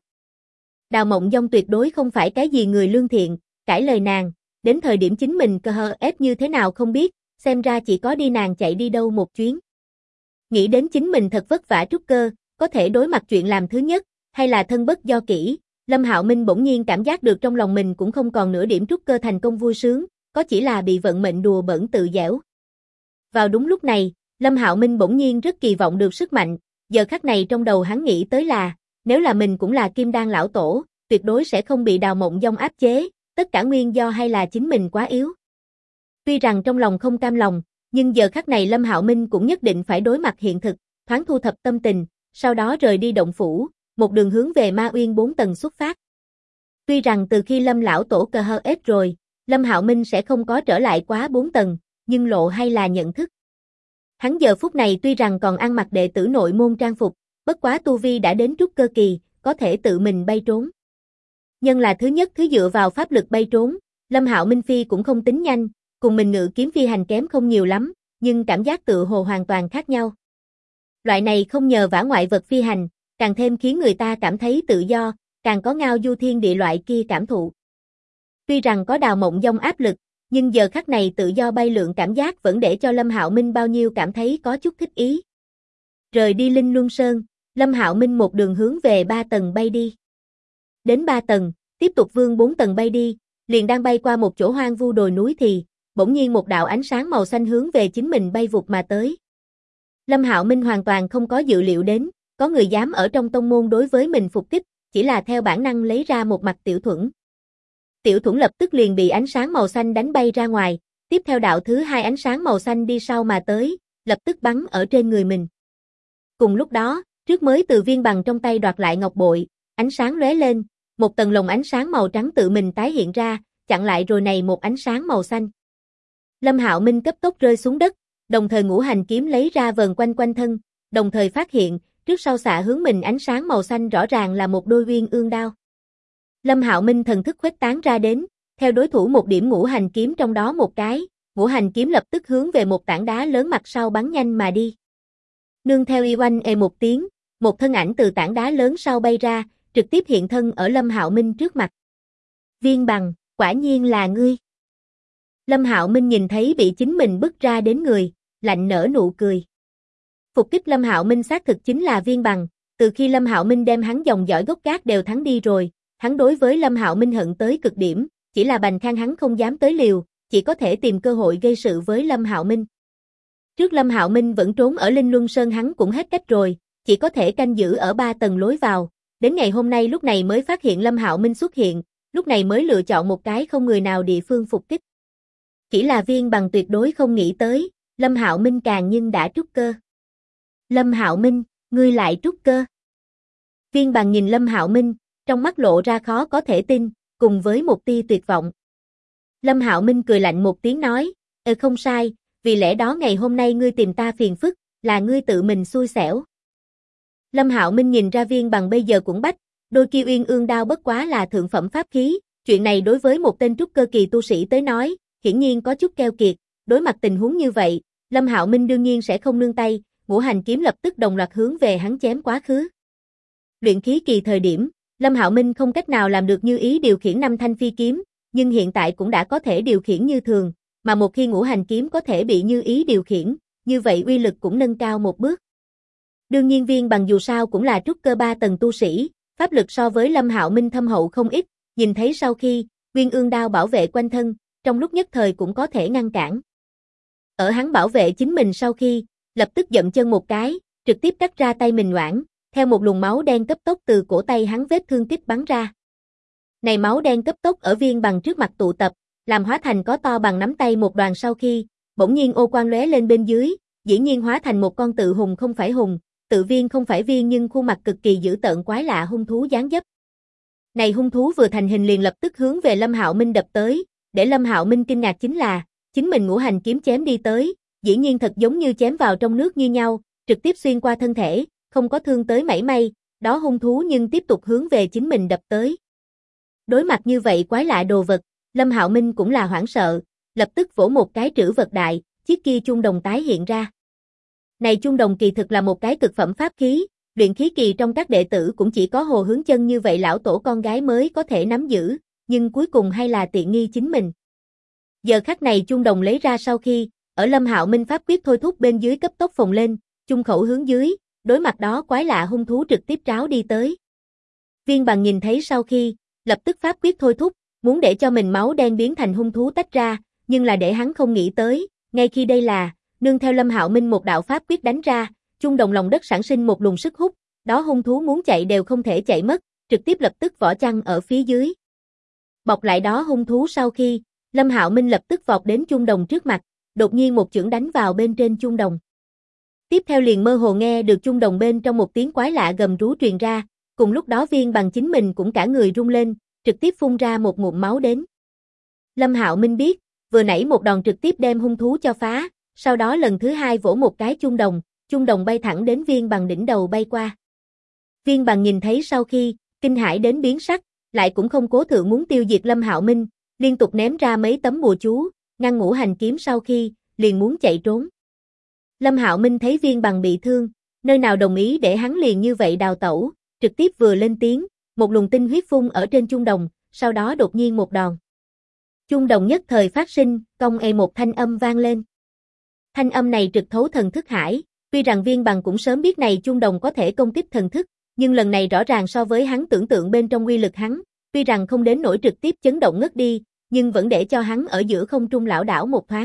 [SPEAKER 1] Đào Mộng Dông tuyệt đối không phải cái gì người lương thiện, cãi lời nàng, đến thời điểm chính mình cơ hờ ép như thế nào không biết, xem ra chỉ có đi nàng chạy đi đâu một chuyến. Nghĩ đến chính mình thật vất vả trúc cơ, có thể đối mặt chuyện làm thứ nhất, hay là thân bất do kỹ, Lâm Hạo Minh bỗng nhiên cảm giác được trong lòng mình cũng không còn nửa điểm trúc cơ thành công vui sướng, có chỉ là bị vận mệnh đùa bỡn tự giễu. Vào đúng lúc này, Lâm Hạo Minh bỗng nhiên rất kỳ vọng được sức mạnh, giờ khắc này trong đầu hắn nghĩ tới là, nếu là mình cũng là Kim Đan lão tổ, tuyệt đối sẽ không bị Đào Mộng Dông áp chế, tất cả nguyên do hay là chính mình quá yếu. Tuy rằng trong lòng không cam lòng, nhưng giờ khắc này Lâm Hạo Minh cũng nhất định phải đối mặt hiện thực, thoáng thu thập tâm tình, sau đó rời đi động phủ, một đường hướng về Ma Uyên 4 tầng xuất phát. Tuy rằng từ khi Lâm lão tổ cơ hơ ết rồi, Lâm Hạo Minh sẽ không có trở lại quá 4 tầng, nhưng lộ hay là nhận thức. Hắn giờ phút này tuy rằng còn ăn mặc đệ tử nội môn trang phục, bất quá tu vi đã đến trúc cơ kỳ, có thể tự mình bay trốn. Nhân là thứ nhất thứ dựa vào pháp lực bay trốn, Lâm Hạo Minh phi cũng không tính nhanh, cùng mình ngự kiếm phi hành kém không nhiều lắm, nhưng cảm giác tự hồ hoàn toàn khác nhau. Loại này không nhờ vả ngoại vật phi hành, càng thêm khiến người ta cảm thấy tự do, càng có ngao du thiên địa loại kia cảm thụ. Tuy rằng có Đào Mộng Dông áp lực, nhưng giờ khắc này tự do bay lượn cảm giác vẫn để cho Lâm Hạo Minh bao nhiêu cảm thấy có chút thích ý. Rời đi Linh Luân Sơn, Lâm Hạo Minh một đường hướng về 3 tầng bay đi. Đến 3 tầng, tiếp tục vươn 4 tầng bay đi, liền đang bay qua một chỗ hoang vu đồi núi thì, bỗng nhiên một đạo ánh sáng màu xanh hướng về chính mình bay vụt mà tới. Lâm Hạo Minh hoàn toàn không có dự liệu đến, có người dám ở trong tông môn đối với mình phục kích, chỉ là theo bản năng lấy ra một mặt tiểu thuẫn. Tiểu thuẫn lập tức liền bị ánh sáng màu xanh đánh bay ra ngoài, Tiếp theo đạo thứ hai ánh sáng màu xanh đi sau mà tới, lập tức bắn ở trên người mình. Cùng lúc đó, trước mới từ viên bằng trong tay đoạt lại ngọc bội, ánh sáng lóe lên, một tầng lồng ánh sáng màu trắng tự mình tái hiện ra, chặn lại rồi này một ánh sáng màu xanh. Lâm Hạo Minh cấp tốc rơi xuống đất, đồng thời ngũ hành kiếm lấy ra vờn quanh quanh thân, đồng thời phát hiện, trước sau xạ hướng mình ánh sáng màu xanh rõ ràng là một đôi uyên ương đao. Lâm Hạo Minh thần thức khuếch tán ra đến, theo đối thủ một điểm ngũ hành kiếm trong đó một cái, ngũ hành kiếm lập tức hướng về một tảng đá lớn mặt sau bắn nhanh mà đi. Nương theo y oanh một tiếng, một thân ảnh từ tảng đá lớn sau bay ra, trực tiếp hiện thân ở Lâm Hạo Minh trước mặt. Viên bằng, quả nhiên là ngươi. Lâm Hạo Minh nhìn thấy bị chính mình bức ra đến người, lạnh nở nụ cười. Phục kích Lâm Hạo Minh xác thực chính là viên bằng, từ khi Lâm Hạo Minh đem hắn dòng dõi gốc gác đều thắng đi rồi, hắn đối với Lâm Hạo Minh hận tới cực điểm, chỉ là Bành Khang hắn không dám tới liều, chỉ có thể tìm cơ hội gây sự với Lâm Hạo Minh. Trước Lâm Hạo Minh vẫn trốn ở Linh Luân Sơn hắn cũng hết cách rồi, chỉ có thể canh giữ ở 3 tầng lối vào, đến ngày hôm nay lúc này mới phát hiện Lâm Hạo Minh xuất hiện, lúc này mới lựa chọn một cái không người nào địa phương phục kích. Chỉ là viên bằng tuyệt đối không nghĩ tới, Lâm Hạo Minh càng nhưng đã trúc cơ. Lâm Hạo Minh, ngươi lại trúc cơ. Viên bằng nhìn Lâm Hạo Minh, trong mắt lộ ra khó có thể tin, cùng với một tia tuyệt vọng. Lâm Hạo Minh cười lạnh một tiếng nói, không sai, vì lẽ đó ngày hôm nay ngươi tìm ta phiền phức, là ngươi tự mình xui xẻo. Lâm Hạo Minh nhìn ra viên bằng bây giờ cũng bách, đôi kia uyên ương đao bất quá là thượng phẩm pháp khí, chuyện này đối với một tên trúc cơ kỳ tu sĩ tới nói, hiển nhiên có chút keo kiệt, đối mặt tình huống như vậy, Lâm Hạo Minh đương nhiên sẽ không nương tay, ngũ hành kiếm lập tức đồng loạt hướng về hắn chém quá khứ. Luyện khí kỳ thời điểm, Lâm Hạo Minh không cách nào làm được như ý điều khiển 5 thanh phi kiếm, nhưng hiện tại cũng đã có thể điều khiển như thường, mà một khi ngũ hành kiếm có thể bị như ý điều khiển, như vậy uy lực cũng nâng cao một bước. Đương nhiên viên bằng dù sao cũng là trúc cơ 3 tầng tu sĩ, pháp lực so với Lâm Hạo Minh thâm hậu không ít, nhìn thấy sau khi, uyên ương đao bảo vệ quanh thân, trong lúc nhất thời cũng có thể ngăn cản. Ở hắn bảo vệ chính mình sau khi, lập tức dậm chân một cái, trực tiếp cắt ra tay mình ngoãn, theo một luồng máu đen cấp tốc từ cổ tay hắn vết thương tích bắn ra. Này máu đen cấp tốc ở viên bằng trước mặt tụ tập, làm hóa thành có to bằng nắm tay một đoàn sau khi, bỗng nhiên ô quang lóe lên bên dưới, dĩ nhiên hóa thành một con tự hùng không phải hùng, tự viên không phải viên nhưng khuôn mặt cực kỳ dữ tợn quái lạ hung thú dáng dấp. Này hung thú vừa thành hình liền lập tức hướng về Lâm Hạo Minh đập tới, để Lâm Hạo Minh kinh ngạc chính là, chính mình ngũ hành kiếm chém đi tới, dĩ nhiên thật giống như chém vào trong nước như nhau, trực tiếp xuyên qua thân thể, không có thương tới mảy may, đó hung thú nhưng tiếp tục hướng về chính mình đập tới. Đối mặt như vậy quái lạ đồ vật, Lâm Hạo Minh cũng là hoảng sợ, lập tức vỗ một cái trữ vật đại, chiếc kia chung đồng tái hiện ra. Này chung đồng kỳ thực là một cái cực phẩm pháp khí, luyện khí kỳ trong các đệ tử cũng chỉ có Hồ Hướng Chân như vậy lão tổ con gái mới có thể nắm giữ, nhưng cuối cùng hay là tiện nghi chính mình. Giờ khắc này chung đồng lấy ra sau khi, ở Lâm Hạo Minh pháp quyết thôi thúc bên dưới cấp tốc phồng lên, chung khẩu hướng dưới, đối mặt đó quái lạ hung thú trực tiếp tráo đi tới. Viên bằng nhìn thấy sau khi, lập tức pháp quyết thôi thúc, muốn để cho mình máu đen biến thành hung thú tách ra, nhưng là để hắn không nghĩ tới, ngay khi đây là, nương theo Lâm Hạo Minh một đạo pháp quyết đánh ra, chung đồng lòng đất sản sinh một luồng sức hút, đó hung thú muốn chạy đều không thể chạy mất, trực tiếp lập tức vỏ chăn ở phía dưới. Bọc lại đó hung thú sau khi, Lâm Hạo Minh lập tức vọt đến chung đồng trước mặt, đột nhiên một chưởng đánh vào bên trên chung đồng. Tiếp theo liền mơ hồ nghe được chung đồng bên trong một tiếng quái lạ gầm rú truyền ra, cùng lúc đó viên bằng chính mình cũng cả người rung lên, trực tiếp phun ra một ngụm máu đến. Lâm Hạo Minh biết, vừa nãy một đòn trực tiếp đem hung thú cho phá, sau đó lần thứ hai vỗ một cái chung đồng bay thẳng đến viên bằng đỉnh đầu bay qua. Viên bằng nhìn thấy sau khi, kinh hãi đến biến sắc, lại cũng không cố thượng muốn tiêu diệt Lâm Hạo Minh, liên tục ném ra mấy tấm bùa chú, ngăn ngũ hành kiếm sau khi, liền muốn chạy trốn. Lâm Hạo Minh thấy viên bằng bị thương, nơi nào đồng ý để hắn liền như vậy đào tẩu, trực tiếp vừa lên tiếng, một luồng tinh huyết phun ở trên chung đồng, sau đó đột nhiên một đòn. Chung đồng nhất thời phát sinh, cong một thanh âm vang lên. Thanh âm này trực thấu thần thức hải, tuy rằng viên bằng cũng sớm biết này chung đồng có thể công kích thần thức, nhưng lần này rõ ràng so với hắn tưởng tượng bên trong uy lực hắn, tuy rằng không đến nỗi trực tiếp chấn động ngất đi, nhưng vẫn để cho hắn ở giữa không trung lảo đảo một thoáng.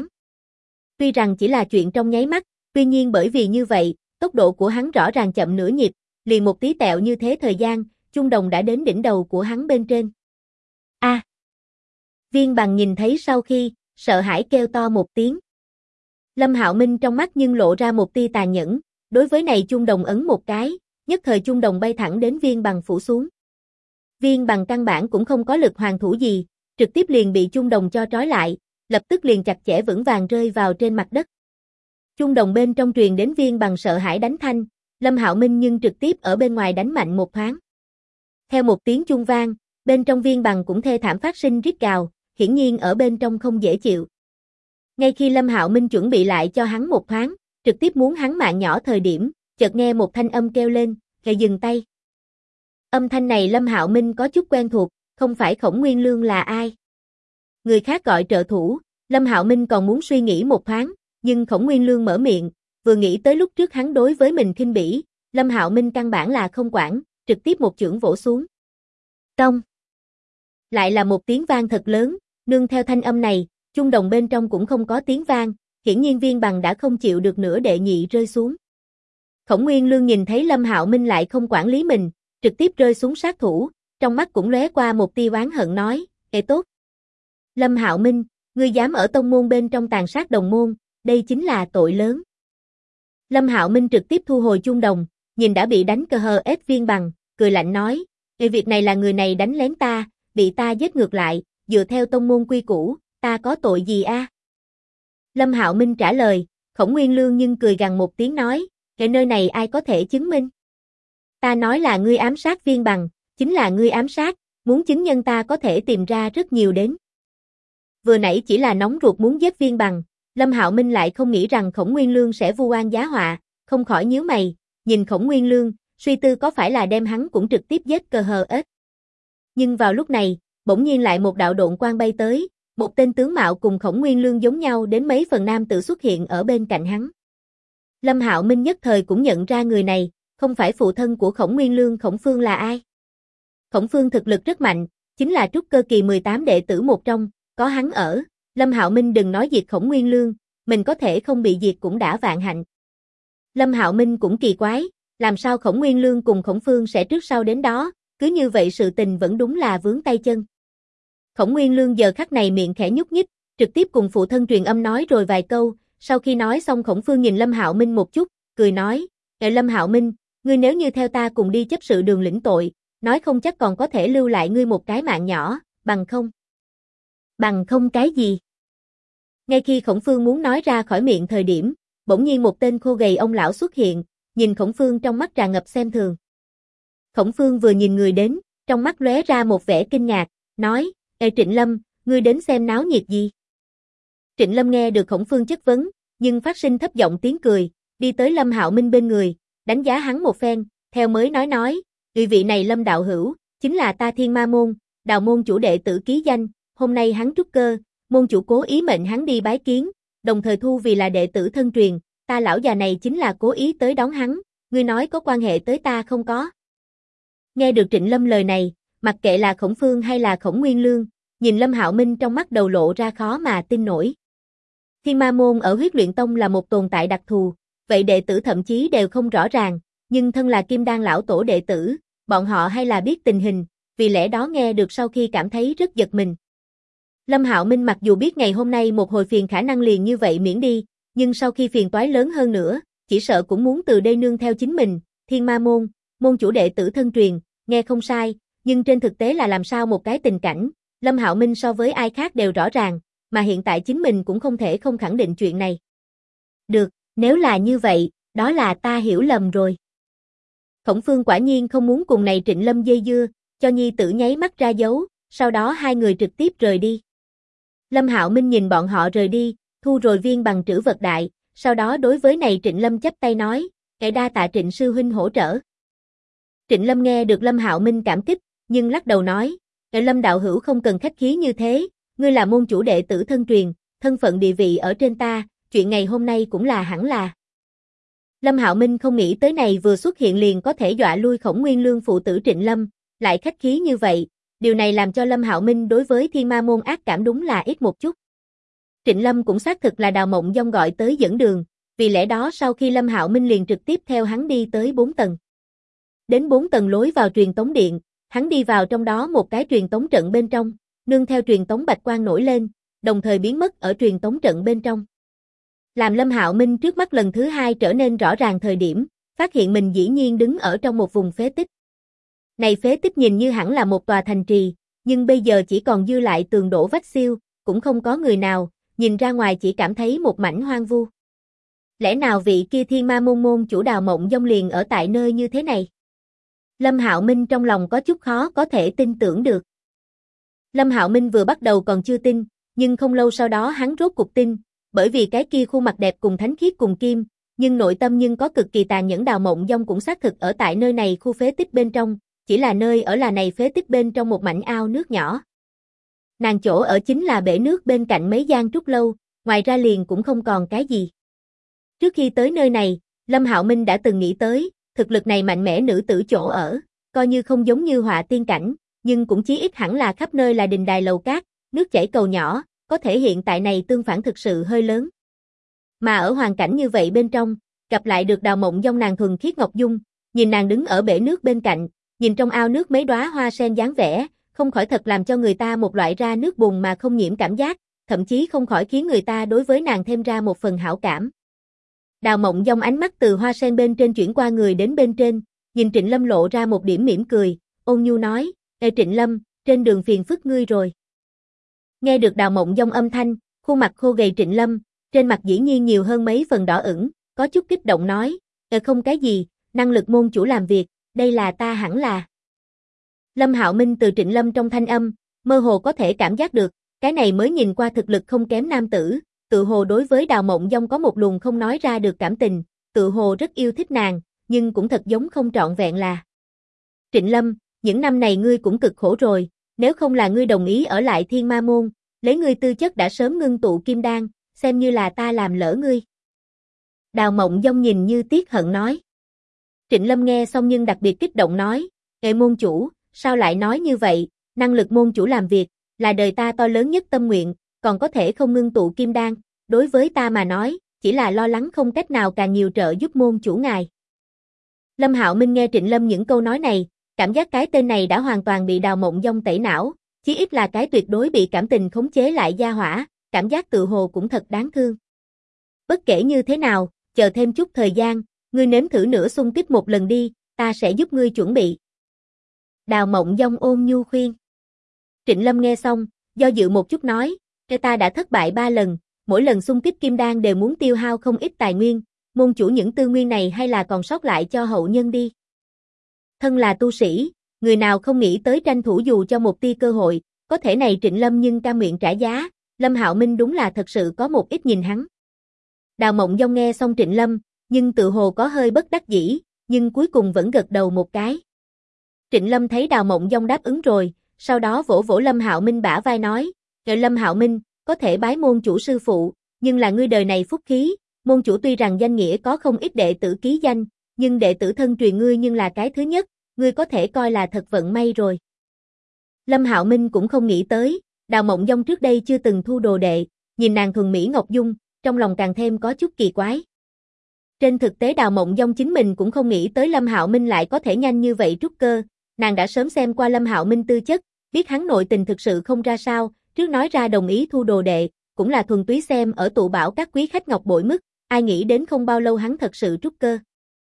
[SPEAKER 1] Tuy rằng chỉ là chuyện trong nháy mắt, tuy nhiên bởi vì như vậy, tốc độ của hắn rõ ràng chậm nửa nhịp, liền một tí tẹo như thế thời gian, chung đồng đã đến đỉnh đầu của hắn bên trên. Viên bằng nhìn thấy sau khi, sợ hãi kêu to một tiếng. Lâm Hạo Minh trong mắt nhưng lộ ra một tia tàn nhẫn, đối với này chung đồng ấn một cái, nhất thời chung đồng bay thẳng đến viên bằng phủ xuống. Viên bằng căn bản cũng không có lực hoàn thủ gì, trực tiếp liền bị chung đồng cho trói lại, lập tức liền chặt chẽ vững vàng rơi vào trên mặt đất. Chung đồng bên trong truyền đến viên bằng sợ hãi đánh thanh, Lâm Hạo Minh nhưng trực tiếp ở bên ngoài đánh mạnh một thoáng. Theo một tiếng chung vang, bên trong viên bằng cũng thê thảm phát sinh rít gào, hiển nhiên ở bên trong không dễ chịu. Ngay khi Lâm Hạo Minh chuẩn bị lại cho hắn một thoáng, trực tiếp muốn hắn mạng nhỏ thời điểm, chợt nghe một thanh âm kêu lên, "Hãy dừng tay." Âm thanh này Lâm Hạo Minh có chút quen thuộc, không phải Khổng Nguyên Lương là ai? Người khác gọi trợ thủ, Lâm Hạo Minh còn muốn suy nghĩ một thoáng, nhưng Khổng Nguyên Lương mở miệng, vừa nghĩ tới lúc trước hắn đối với mình khinh bỉ, Lâm Hạo Minh căn bản là không quản, trực tiếp một chưởng vỗ xuống. Tông! Lại là một tiếng vang thật lớn, nương theo thanh âm này, chung đồng bên trong cũng không có tiếng vang, hiển nhiên viên bằng đã không chịu được nữa đệ nhị rơi xuống. Khổng Nguyên Lương nhìn thấy Lâm Hạo Minh lại không quản lý mình, trực tiếp rơi xuống sát thủ, trong mắt cũng lóe qua một tia oán hận nói, "Ê tốt! Lâm Hạo Minh, ngươi dám ở tông môn bên trong tàn sát đồng môn, đây chính là tội lớn." Lâm Hạo Minh trực tiếp thu hồi chung đồng, nhìn đã bị đánh cờ hờ ép viên bằng, cười lạnh nói, "Việc này là người này đánh lén ta, bị ta giết ngược lại, dựa theo tông môn quy củ, ta có tội gì a?" Lâm Hạo Minh trả lời, Khổng Nguyên Lương nhưng cười gằn một tiếng nói, "Cái nơi này ai có thể chứng minh? Ta nói là ngươi ám sát viên bằng, chính là ngươi ám sát, muốn chứng nhân ta có thể tìm ra rất nhiều đến." Vừa nãy chỉ là nóng ruột muốn giết viên bằng, Lâm Hạo Minh lại không nghĩ rằng Khổng Nguyên Lương sẽ vu oan giá họa, không khỏi nhíu mày, nhìn Khổng Nguyên Lương, suy tư có phải là đem hắn cũng trực tiếp giết cờ hờ ếch. Nhưng vào lúc này, bỗng nhiên lại một đạo độn quang bay tới, một tên tướng mạo cùng Khổng Nguyên Lương giống nhau đến mấy phần nam tử xuất hiện ở bên cạnh hắn. Lâm Hạo Minh nhất thời cũng nhận ra người này, không phải phụ thân của Khổng Nguyên Lương. Khổng Phương là ai? Khổng Phương thực lực rất mạnh, chính là trúc cơ kỳ 18 đệ tử một trong, có hắn ở, Lâm Hạo Minh đừng nói diệt Khổng Nguyên Lương, mình có thể không bị diệt cũng đã vạn hạnh. Lâm Hạo Minh cũng kỳ quái, làm sao Khổng Nguyên Lương cùng Khổng Phương sẽ trước sau đến đó, cứ như vậy sự tình vẫn đúng là vướng tay chân. Khổng Nguyên Lương giờ khắc này miệng khẽ nhúc nhích, trực tiếp cùng phụ thân truyền âm nói rồi vài câu, sau khi nói xong Khổng Phương nhìn Lâm Hạo Minh một chút, cười nói, Lâm Hạo Minh, ngươi nếu như theo ta cùng đi chấp sự đường lĩnh tội, nói không chắc còn có thể lưu lại ngươi một cái mạng nhỏ, bằng không. Bằng không cái gì? Ngay khi Khổng Phương muốn nói ra khỏi miệng thời điểm, bỗng nhiên một tên khô gầy ông lão xuất hiện, nhìn Khổng Phương trong mắt tràn ngập xem thường. Khổng Phương vừa nhìn người đến, trong mắt lóe ra một vẻ kinh ngạc, nói, Trịnh Lâm, ngươi đến xem náo nhiệt gì? Trịnh Lâm nghe được Khổng Phương chất vấn, nhưng phát sinh thấp giọng tiếng cười, đi tới Lâm Hạo Minh bên người, đánh giá hắn một phen, theo mới nói, vị này Lâm đạo hữu, chính là ta Thiên Ma môn, đạo môn chủ đệ tử ký danh, hôm nay hắn trúc cơ, môn chủ cố ý mệnh hắn đi bái kiến, đồng thời thu vì là đệ tử thân truyền, ta lão già này chính là cố ý tới đón hắn, ngươi nói có quan hệ tới ta không có? Nghe được Trịnh Lâm lời này, mặc kệ là Khổng Phương hay là Khổng Nguyên Lương, nhìn Lâm Hạo Minh trong mắt đầu lộ ra khó mà tin nổi. Thiên Ma môn ở Huyết Luyện Tông là một tồn tại đặc thù, vậy đệ tử thậm chí đều không rõ ràng, nhưng thân là Kim Đan lão tổ đệ tử, bọn họ hay là biết tình hình, vì lẽ đó nghe được sau khi cảm thấy rất giật mình. Lâm Hạo Minh mặc dù biết ngày hôm nay một hồi phiền khả năng liền như vậy miễn đi, nhưng sau khi phiền toái lớn hơn nữa, chỉ sợ cũng muốn từ đây nương theo chính mình, Thiên Ma môn, môn chủ đệ tử thân truyền, nghe không sai, nhưng trên thực tế là làm sao một cái tình cảnh, Lâm Hạo Minh so với ai khác đều rõ ràng, mà hiện tại chính mình cũng không thể không khẳng định chuyện này. Được, nếu là như vậy, đó là ta hiểu lầm rồi. Khổng Phương quả nhiên không muốn cùng này Trịnh Lâm dây dưa, cho nhi tử nháy mắt ra dấu, sau đó hai người trực tiếp rời đi. Lâm Hạo Minh nhìn bọn họ rời đi, thu rồi viên bằng trữ vật đại, sau đó đối với này Trịnh Lâm chắp tay nói, đa tạ Trịnh sư huynh hỗ trợ. Trịnh Lâm nghe được Lâm Hạo Minh cảm kích, nhưng lắc đầu nói, Lâm đạo hữu không cần khách khí như thế, ngươi là môn chủ đệ tử thân truyền, thân phận địa vị ở trên ta, chuyện ngày hôm nay cũng là hẳn là. Lâm Hạo Minh không nghĩ tới này vừa xuất hiện liền có thể dọa lui Khổng Nguyên Lương phụ tử Trịnh Lâm, lại khách khí như vậy, điều này làm cho Lâm Hạo Minh đối với Thiên Ma môn ác cảm đúng là ít một chút. Trịnh Lâm cũng xác thực là Đào Mộng Dông gọi tới dẫn đường, vì lẽ đó sau khi Lâm Hạo Minh liền trực tiếp theo hắn đi tới 4 tầng. Đến 4 tầng lối vào truyền tống điện, hắn đi vào trong đó một cái truyền tống trận bên trong, nương theo truyền tống bạch quang nổi lên, đồng thời biến mất ở truyền tống trận bên trong. Làm Lâm Hạo Minh trước mắt lần thứ hai trở nên rõ ràng thời điểm, phát hiện mình dĩ nhiên đứng ở trong một vùng phế tích. Này phế tích nhìn như hẳn là một tòa thành trì, nhưng bây giờ chỉ còn dư lại tường đổ vách xiêu, cũng không có người nào, nhìn ra ngoài chỉ cảm thấy một mảnh hoang vu. Lẽ nào vị kia Thiên Ma môn môn chủ Đào Mộng Dông liền ở tại nơi như thế này? Lâm Hạo Minh trong lòng có chút khó có thể tin tưởng được. Lâm Hạo Minh vừa bắt đầu còn chưa tin, nhưng không lâu sau đó hắn rốt cuộc tin, bởi vì cái kia khuôn mặt đẹp cùng thánh khiết cùng kim, nhưng nội tâm nhưng có cực kỳ tàn nhẫn. Đào Mộng Dông cũng xác thực ở tại nơi này khu phế tích bên trong, chỉ là nơi ở là này phế tích bên trong một mảnh ao nước nhỏ. Nàng chỗ ở chính là bể nước bên cạnh mấy gian trúc lâu, ngoài ra liền cũng không còn cái gì. Trước khi tới nơi này, Lâm Hạo Minh đã từng nghĩ tới, thực lực này mạnh mẽ nữ tử chỗ ở, coi như không giống như họa tiên cảnh, nhưng cũng chí ít hẳn là khắp nơi là đình đài lầu cát, nước chảy cầu nhỏ, có thể hiện tại này tương phản thực sự hơi lớn. Mà ở hoàn cảnh như vậy bên trong, gặp lại được Đào Mộng Dông nàng thuần khiết ngọc dung, nhìn nàng đứng ở bể nước bên cạnh, nhìn trong ao nước mấy đóa hoa sen dáng vẻ, không khỏi thật làm cho người ta một loại ra nước bùn mà không nhiễm cảm giác, thậm chí không khỏi khiến người ta đối với nàng thêm ra một phần hảo cảm. Đào Mộng Dông ánh mắt từ hoa sen bên trên chuyển qua người đến bên trên, nhìn Trịnh Lâm lộ ra một điểm mỉm cười, ôn nhu nói, Ê Trịnh Lâm, trên đường phiền phức ngươi rồi. Nghe được Đào Mộng Dông âm thanh, khuôn mặt khô gầy Trịnh Lâm, trên mặt dĩ nhiên nhiều hơn mấy phần đỏ ửng, có chút kích động nói, không cái gì, năng lực môn chủ làm việc, đây là ta hẳn là. Lâm Hạo Minh từ Trịnh Lâm trong thanh âm, mơ hồ có thể cảm giác được, cái này mới nhìn qua thực lực không kém nam tử, tự hồ đối với Đào Mộng Dông có một luồng không nói ra được cảm tình, tự hồ rất yêu thích nàng, nhưng cũng thật giống không trọn vẹn là. Trịnh Lâm, những năm này ngươi cũng cực khổ rồi, nếu không là ngươi đồng ý ở lại Thiên Ma môn, lấy ngươi tư chất đã sớm ngưng tụ kim đan, xem như là ta làm lỡ ngươi. Đào Mộng Dông nhìn như tiếc hận nói. Trịnh Lâm nghe xong nhưng đặc biệt kích động nói, Ê môn chủ, sao lại nói như vậy, năng lực môn chủ làm việc, là đời ta to lớn nhất tâm nguyện, còn có thể không ngưng tụ kim đan, đối với ta mà nói, chỉ là lo lắng không cách nào càng nhiều trợ giúp môn chủ ngài. Lâm Hạo Minh nghe Trịnh Lâm những câu nói này, cảm giác cái tên này đã hoàn toàn bị Đào Mộng Dông tẩy não, chí ít là cái tuyệt đối bị cảm tình khống chế lại gia hỏa, cảm giác tự hồ cũng thật đáng thương. Bất kể như thế nào, chờ thêm chút thời gian, ngươi nếm thử nửa xung kích một lần đi, ta sẽ giúp ngươi chuẩn bị. Đào Mộng Dông ôn nhu khuyên. Trịnh Lâm nghe xong, do dự một chút nói, ta đã thất bại 3 lần, mỗi lần xung kích kim đan đều muốn tiêu hao không ít tài nguyên, môn chủ những tư nguyên này hay là còn sót lại cho hậu nhân đi. Thân là tu sĩ, người nào không nghĩ tới tranh thủ dù cho một tia cơ hội, có thể này Trịnh Lâm nhưng cam nguyện trả giá, Lâm Hạo Minh đúng là thật sự có một ít nhìn hắn. Đào Mộng Dông nghe xong Trịnh Lâm, nhưng tự hồ có hơi bất đắc dĩ, nhưng cuối cùng vẫn gật đầu một cái. Trịnh Lâm thấy Đào Mộng Dông đáp ứng rồi, sau đó vỗ vỗ Lâm Hạo Minh bả vai nói, Lâm Hạo Minh, có thể bái môn chủ sư phụ, nhưng là ngươi đời này phúc khí, môn chủ tuy rằng danh nghĩa có không ít đệ tử ký danh, nhưng đệ tử thân truyền ngươi nhưng là cái thứ nhất, ngươi có thể coi là thật vận may rồi. Lâm Hạo Minh cũng không nghĩ tới, Đào Mộng Dông trước đây chưa từng thu đồ đệ, nhìn nàng thuần mỹ ngọc dung, trong lòng càng thêm có chút kỳ quái. Trên thực tế Đào Mộng Dông chính mình cũng không nghĩ tới Lâm Hạo Minh lại có thể nhanh như vậy trúc cơ, nàng đã sớm xem qua Lâm Hạo Minh tư chất, biết hắn nội tình thực sự không ra sao, trước nói ra đồng ý thu đồ đệ, cũng là thuần túy xem ở tụ bảo các quý khách ngọc bội mức, ai nghĩ đến không bao lâu hắn thật sự trúc cơ.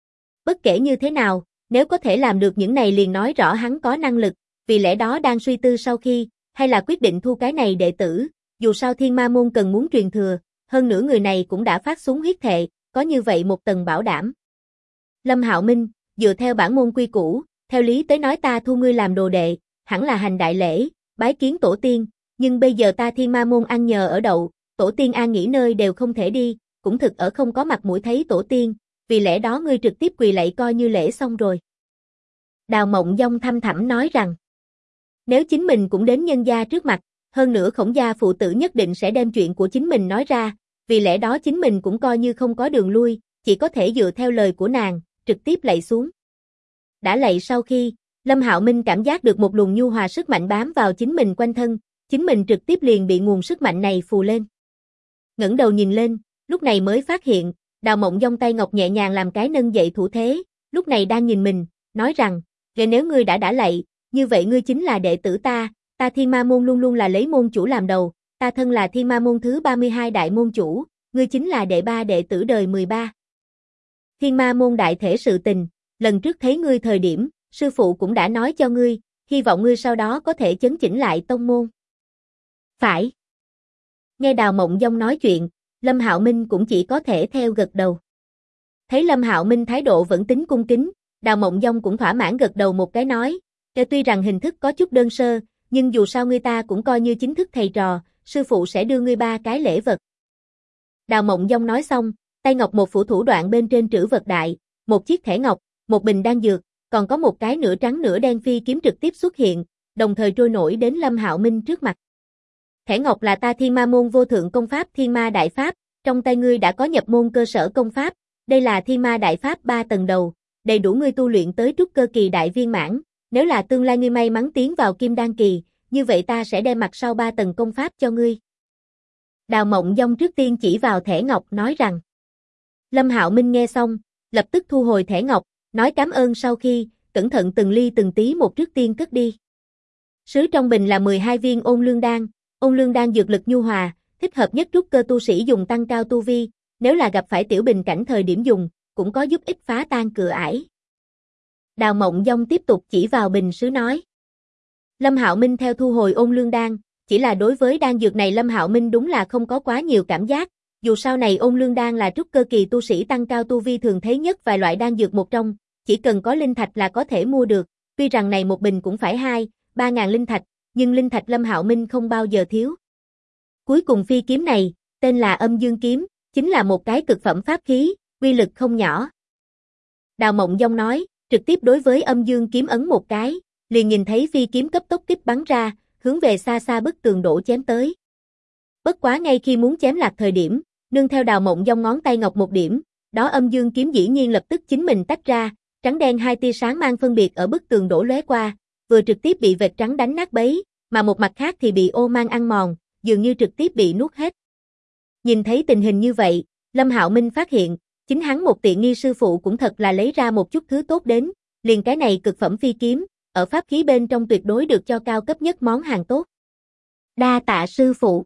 [SPEAKER 1] Bất kể như thế nào, nếu có thể làm được những này liền nói rõ hắn có năng lực, vì lẽ đó đang suy tư sau khi, hay là quyết định thu cái này đệ tử, dù sao Thiên Ma môn cần muốn truyền thừa, hơn nữa người này cũng đã phát xuống huyết thệ, có như vậy một tầng bảo đảm. Lâm Hạo Minh, dựa theo bản môn quy củ, theo lý tới nói ta thu ngươi làm đồ đệ, hẳn là hành đại lễ, bái kiến tổ tiên, nhưng bây giờ ta Thiên Ma môn ăn nhờ ở đậu, tổ tiên an nghỉ nơi đều không thể đi, cũng thực ở không có mặt mũi thấy tổ tiên, vì lẽ đó ngươi trực tiếp quỳ lạy coi như lễ xong rồi. Đào Mộng Dông thăm thẳm nói rằng, nếu chính mình cũng đến nhân gia trước mặt, hơn nữa Khổng gia phụ tử nhất định sẽ đem chuyện của chính mình nói ra, vì lẽ đó chính mình cũng coi như không có đường lui, chỉ có thể dựa theo lời của nàng, trực tiếp lạy xuống. Đã lạy sau khi, Lâm Hạo Minh cảm giác được một luồng nhu hòa sức mạnh bám vào chính mình quanh thân, chính mình trực tiếp liền bị nguồn sức mạnh này phù lên. Ngẩng đầu nhìn lên, lúc này mới phát hiện, Đào Mộng Dông tay ngọc nhẹ nhàng làm cái nâng dậy thủ thế, lúc này đang nhìn mình, nói rằng, nếu ngươi đã lạy, như vậy ngươi chính là đệ tử ta, ta Thiên Ma môn luôn luôn là lấy môn chủ làm đầu, ta thân là Thiên Ma môn thứ 32 đại môn chủ, ngươi chính là đệ 3 đệ tử đời 13. Thiên Ma môn đại thể sự tình, lần trước thấy ngươi thời điểm, sư phụ cũng đã nói cho ngươi, hy vọng ngươi sau đó có thể chấn chỉnh lại tông môn. Phải. Nghe Đào Mộng Dông nói chuyện, Lâm Hạo Minh cũng chỉ có thể theo gật đầu. Thấy Lâm Hạo Minh thái độ vẫn tính cung kính, Đào Mộng Dông cũng thỏa mãn gật đầu một cái nói, tuy rằng hình thức có chút đơn sơ, nhưng dù sao ngươi ta cũng coi như chính thức thầy trò, sư phụ sẽ đưa ngươi 3 cái lễ vật. Đào Mộng Dông nói xong, tay ngọc một phủ thủ đoạn bên trên trữ vật đại, một chiếc thẻ ngọc, một bình đan dược, còn có một cái nửa trắng nửa đen phi kiếm trực tiếp xuất hiện, đồng thời trôi nổi đến Lâm Hạo Minh trước mặt. Thẻ ngọc là ta Thiên Ma môn vô thượng công pháp Thiên Ma đại pháp, trong tay ngươi đã có nhập môn cơ sở công pháp, đây là Thiên Ma đại pháp 3 tầng đầu, đầy đủ ngươi tu luyện tới trúc cơ kỳ đại viên mãn, nếu là tương lai ngươi may mắn tiến vào kim đan kỳ, như vậy ta sẽ đem mặt sau 3 tầng công pháp cho ngươi. Đào Mộng Dông trước tiên chỉ vào thẻ ngọc nói rằng. Lâm Hạo Minh nghe xong, lập tức thu hồi thẻ ngọc, nói cảm ơn sau khi, cẩn thận từng ly từng tí một trước tiên cất đi. Sứ trong bình là 12 viên ôn lương đan dược lực nhu hòa, thích hợp nhất trúc cơ tu sĩ dùng tăng cao tu vi, nếu là gặp phải tiểu bình cảnh thời điểm dùng, cũng có giúp ích phá tan cửa ải. Đào Mộng Dông tiếp tục chỉ vào bình sứ nói. Lâm Hạo Minh theo thu hồi ôn lương đan, chỉ là đối với đan dược này Lâm Hạo Minh đúng là không có quá nhiều cảm giác, dù sau này ôn lương đan là trúc cơ kỳ tu sĩ tăng cao tu vi thường thấy nhất vài loại đan dược một trong, chỉ cần có linh thạch là có thể mua được, tuy rằng này một bình cũng phải 2-3 ngàn linh thạch, nhưng linh thạch Lâm Hạo Minh không bao giờ thiếu. Cuối cùng phi kiếm này, tên là Âm Dương kiếm, chính là một cái cực phẩm pháp khí, uy lực không nhỏ. Đào Mộng Dông nói, trực tiếp đối với Âm Dương kiếm ấn một cái, liền nhìn thấy phi kiếm cấp tốc kích bắn ra, hướng về xa xa bức tường đổ chém tới. Bất quá ngay khi muốn chém lạc thời điểm, nương theo Đào Mộng Dông ngón tay ngọc một điểm, đó Âm Dương kiếm dĩ nhiên lập tức chính mình tách ra, trắng đen hai tia sáng mang phân biệt ở bức tường đổ lóe qua, vừa trực tiếp bị vệt trắng đánh nát bấy, mà một mặt khác thì bị ô mang ăn mòn, dường như trực tiếp bị nuốt hết. Nhìn thấy tình hình như vậy, Lâm Hạo Minh phát hiện, chính hắn một tiện nghi sư phụ cũng thật là lấy ra một chút thứ tốt đến, liền cái này cực phẩm phi kiếm, ở pháp khí bên trong tuyệt đối được cho cao cấp nhất món hàng tốt. Đa tạ sư phụ.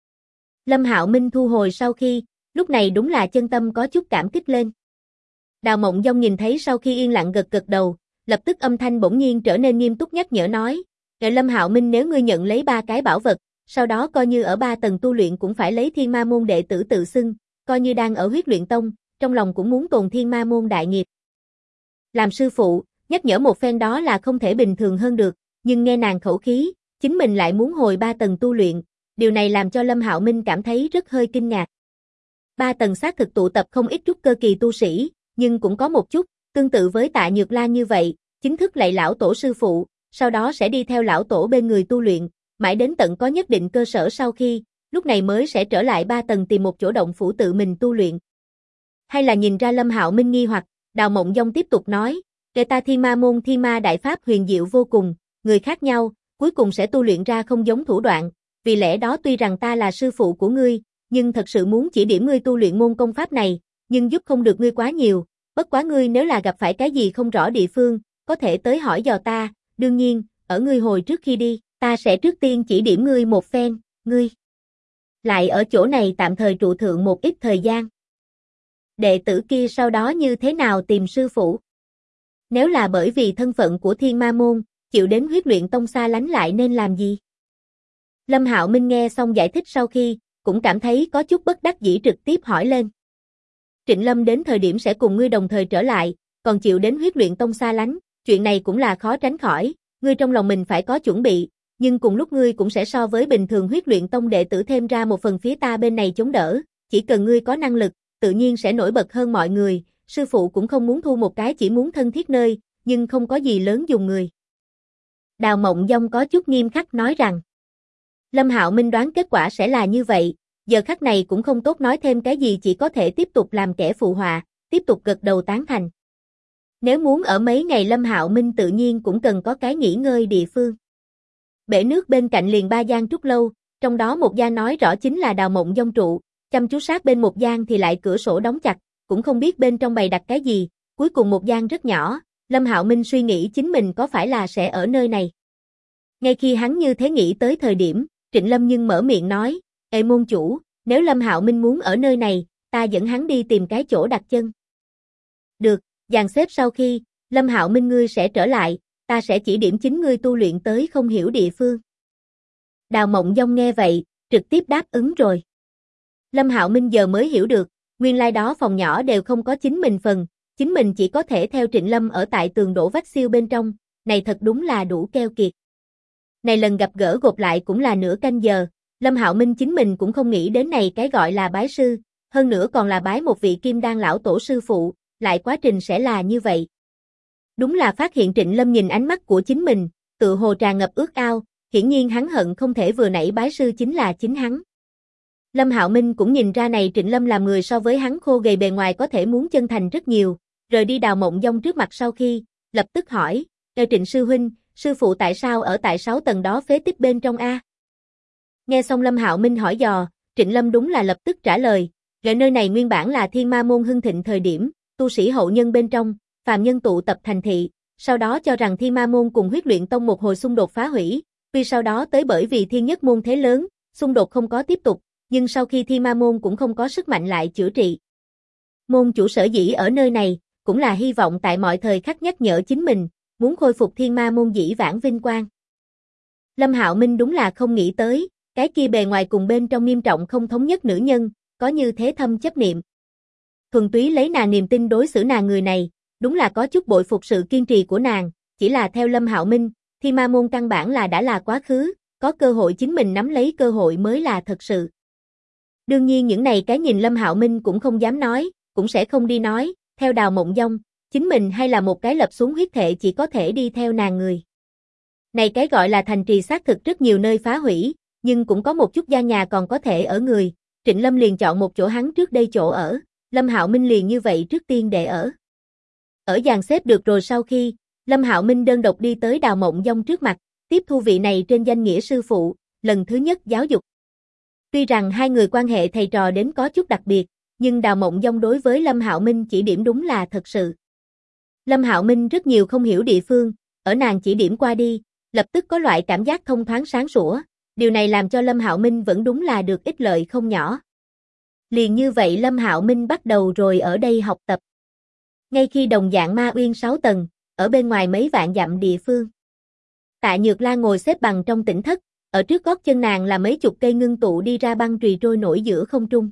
[SPEAKER 1] Lâm Hạo Minh thu hồi sau khi, lúc này đúng là chân tâm có chút cảm kích lên. Đào Mộng Dông nhìn thấy sau khi yên lặng gật gật đầu, lập tức âm thanh bỗng nhiên trở nên nghiêm túc nhắc nhở nói, Lâm Hạo Minh nếu ngươi nhận lấy 3 cái bảo vật, sau đó coi như ở 3 tầng tu luyện cũng phải lấy Thiên Ma môn đệ tử tự xưng, coi như đang ở huyết luyện tông, trong lòng cũng muốn tồn Thiên Ma môn đại nghiệp. Làm sư phụ, nhắc nhở một phen đó là không thể bình thường hơn được, nhưng nghe nàng khẩu khí, chính mình lại muốn hồi 3 tầng tu luyện, điều này làm cho Lâm Hạo Minh cảm thấy rất hơi kinh ngạc. 3 tầng xác thực tụ tập không ít trúc cơ kỳ tu sĩ, nhưng cũng có một chút, tương tự với Tạ Nhược Lan như vậy, chính thức lạy lão tổ sư phụ, sau đó sẽ đi theo lão tổ bên người tu luyện, mãi đến tận có nhất định cơ sở sau khi, lúc này mới sẽ trở lại 3 tầng tìm một chỗ động phủ tự mình tu luyện. Hay là nhìn ra Lâm Hạo Minh nghi hoặc, Đào Mộng Dông tiếp tục nói, kể ta Thiên Ma môn Thiên Ma đại pháp huyền diệu vô cùng, người khác nhau, cuối cùng sẽ tu luyện ra không giống thủ đoạn, vì lẽ đó tuy rằng ta là sư phụ của ngươi, nhưng thật sự muốn chỉ điểm ngươi tu luyện môn công pháp này, nhưng giúp không được ngươi quá nhiều, bất quá ngươi nếu là gặp phải cái gì không rõ địa phương, có thể tới hỏi dò ta, đương nhiên, ở ngươi hồi trước khi đi, ta sẽ trước tiên chỉ điểm ngươi một phen, ngươi lại ở chỗ này tạm thời trụ thượng một ít thời gian. Đệ tử kia sau đó như thế nào tìm sư phụ? Nếu là bởi vì thân phận của Thiên Ma môn, chịu đến huyết luyện tông xa lánh lại nên làm gì? Lâm Hạo Minh nghe xong giải thích sau khi, cũng cảm thấy có chút bất đắc dĩ trực tiếp hỏi lên. Trịnh Lâm đến thời điểm sẽ cùng ngươi đồng thời trở lại, còn chịu đến huyết luyện tông xa lánh, chuyện này cũng là khó tránh khỏi, ngươi trong lòng mình phải có chuẩn bị, nhưng cùng lúc ngươi cũng sẽ so với bình thường huyết luyện tông đệ tử thêm ra một phần phía ta bên này chống đỡ, chỉ cần ngươi có năng lực, tự nhiên sẽ nổi bật hơn mọi người, sư phụ cũng không muốn thu một cái chỉ muốn thân thiết nơi, nhưng không có gì lớn dùng người. Đào Mộng Dông có chút nghiêm khắc nói rằng, Lâm Hạo Minh đoán kết quả sẽ là như vậy, giờ khắc này cũng không tốt nói thêm cái gì chỉ có thể tiếp tục làm kẻ phụ họa, tiếp tục gật đầu tán thành. Nếu muốn ở mấy ngày Lâm Hạo Minh tự nhiên cũng cần có cái nghỉ ngơi địa phương. Bể nước bên cạnh liền 3 gian trúc lâu, trong đó một gian nói rõ chính là Đào Mộng Dông trụ, chăm chú sát bên một gian thì lại cửa sổ đóng chặt, cũng không biết bên trong bày đặt cái gì, cuối cùng một gian rất nhỏ, Lâm Hạo Minh suy nghĩ chính mình có phải là sẽ ở nơi này. Ngay khi hắn như thế nghĩ tới thời điểm, Trịnh Lâm nhưng mở miệng nói, Ê môn chủ, nếu Lâm Hạo Minh muốn ở nơi này, ta dẫn hắn đi tìm cái chỗ đặt chân. Được, dàn xếp sau khi, Lâm Hạo Minh ngươi sẽ trở lại, ta sẽ chỉ điểm chính ngươi tu luyện tới không hiểu địa phương. Đào Mộng Dông nghe vậy, trực tiếp đáp ứng rồi. Lâm Hạo Minh giờ mới hiểu được, nguyên lai đó phòng nhỏ đều không có chính mình phần, chính mình chỉ có thể theo Trịnh Lâm ở tại tường đổ vách siêu bên trong, này thật đúng là đủ keo kiệt. Này lần gặp gỡ gộp lại cũng là nửa canh giờ, Lâm Hạo Minh chính mình cũng không nghĩ đến này cái gọi là bái sư, hơn nữa còn là bái một vị kim đan lão tổ sư phụ, lại quá trình sẽ là như vậy. Đúng là phát hiện Trịnh Lâm nhìn ánh mắt của chính mình, tự hồ tràn ngập ước ao, hiển nhiên hắn hận không thể vừa nãy bái sư chính là chính hắn. Lâm Hạo Minh cũng nhìn ra này Trịnh Lâm làm người so với hắn khô gầy bề ngoài có thể muốn chân thành rất nhiều, rời đi Đào Mộng Dông trước mặt sau khi, lập tức hỏi, Trịnh sư huynh, sư phụ tại sao ở tại 6 tầng đó phế tích bên trong a? Nghe xong Lâm Hạo Minh hỏi dò, Trịnh Lâm đúng là lập tức trả lời, nơi này nguyên bản là Thiên Ma môn hưng thịnh thời điểm, tu sĩ hậu nhân bên trong, phàm nhân tụ tập thành thị, sau đó cho rằng Thiên Ma môn cùng Huyết Luyện tông một hồi xung đột phá hủy, vì sau đó tới bởi vì Thiên Nhất môn thế lớn, xung đột không có tiếp tục, nhưng sau khi Thiên Ma môn cũng không có sức mạnh lại chữa trị. Môn chủ sở dĩ ở nơi này, cũng là hy vọng tại mọi thời khắc nhắc nhở chính mình, muốn khôi phục Thiên Ma môn dĩ vãng vinh quang. Lâm Hạo Minh đúng là không nghĩ tới, cái kia bề ngoài cùng bên trong nghiêm trọng không thống nhất nữ nhân, có như thế thâm chấp niệm. Thuần túy lấy nàng niềm tin đối xử nàng người này, đúng là có chút bội phục sự kiên trì của nàng, chỉ là theo Lâm Hạo Minh, Thiên Ma môn căn bản là đã là quá khứ, có cơ hội chính mình nắm lấy cơ hội mới là thật sự. Đương nhiên những này cái nhìn Lâm Hạo Minh cũng không dám nói, cũng sẽ không đi nói, theo Đào Mộng Dông, chính mình hay là một cái lập xuống huyết thệ chỉ có thể đi theo nàng người. Này cái gọi là thành trì xác thực rất nhiều nơi phá hủy, nhưng cũng có một chút gian nhà còn có thể ở người, Trịnh Lâm liền chọn một chỗ hắn trước đây chỗ ở, Lâm Hạo Minh liền như vậy trước tiên để ở. Ở dàn xếp được rồi sau khi, Lâm Hạo Minh đơn độc đi tới Đào Mộng Dông trước mặt, tiếp thu vị này trên danh nghĩa sư phụ, lần thứ nhất giáo dục. Tuy rằng hai người quan hệ thầy trò đến có chút đặc biệt, nhưng Đào Mộng Dông đối với Lâm Hạo Minh chỉ điểm đúng là thật sự. Lâm Hạo Minh rất nhiều không hiểu địa phương, ở nàng chỉ điểm qua đi, lập tức có loại cảm giác thông thoáng sáng sủa, điều này làm cho Lâm Hạo Minh vẫn đúng là được ích lợi không nhỏ. Liền như vậy Lâm Hạo Minh bắt đầu rồi ở đây học tập. Ngay khi đồng dạng Ma Uyên 6 tầng, ở bên ngoài mấy vạn dặm địa phương. Tạ Nhược Lan ngồi xếp bằng trong tỉnh thất, ở trước gót chân nàng là mấy chục cây ngưng tụ đi ra băng chùy trôi nổi giữa không trung.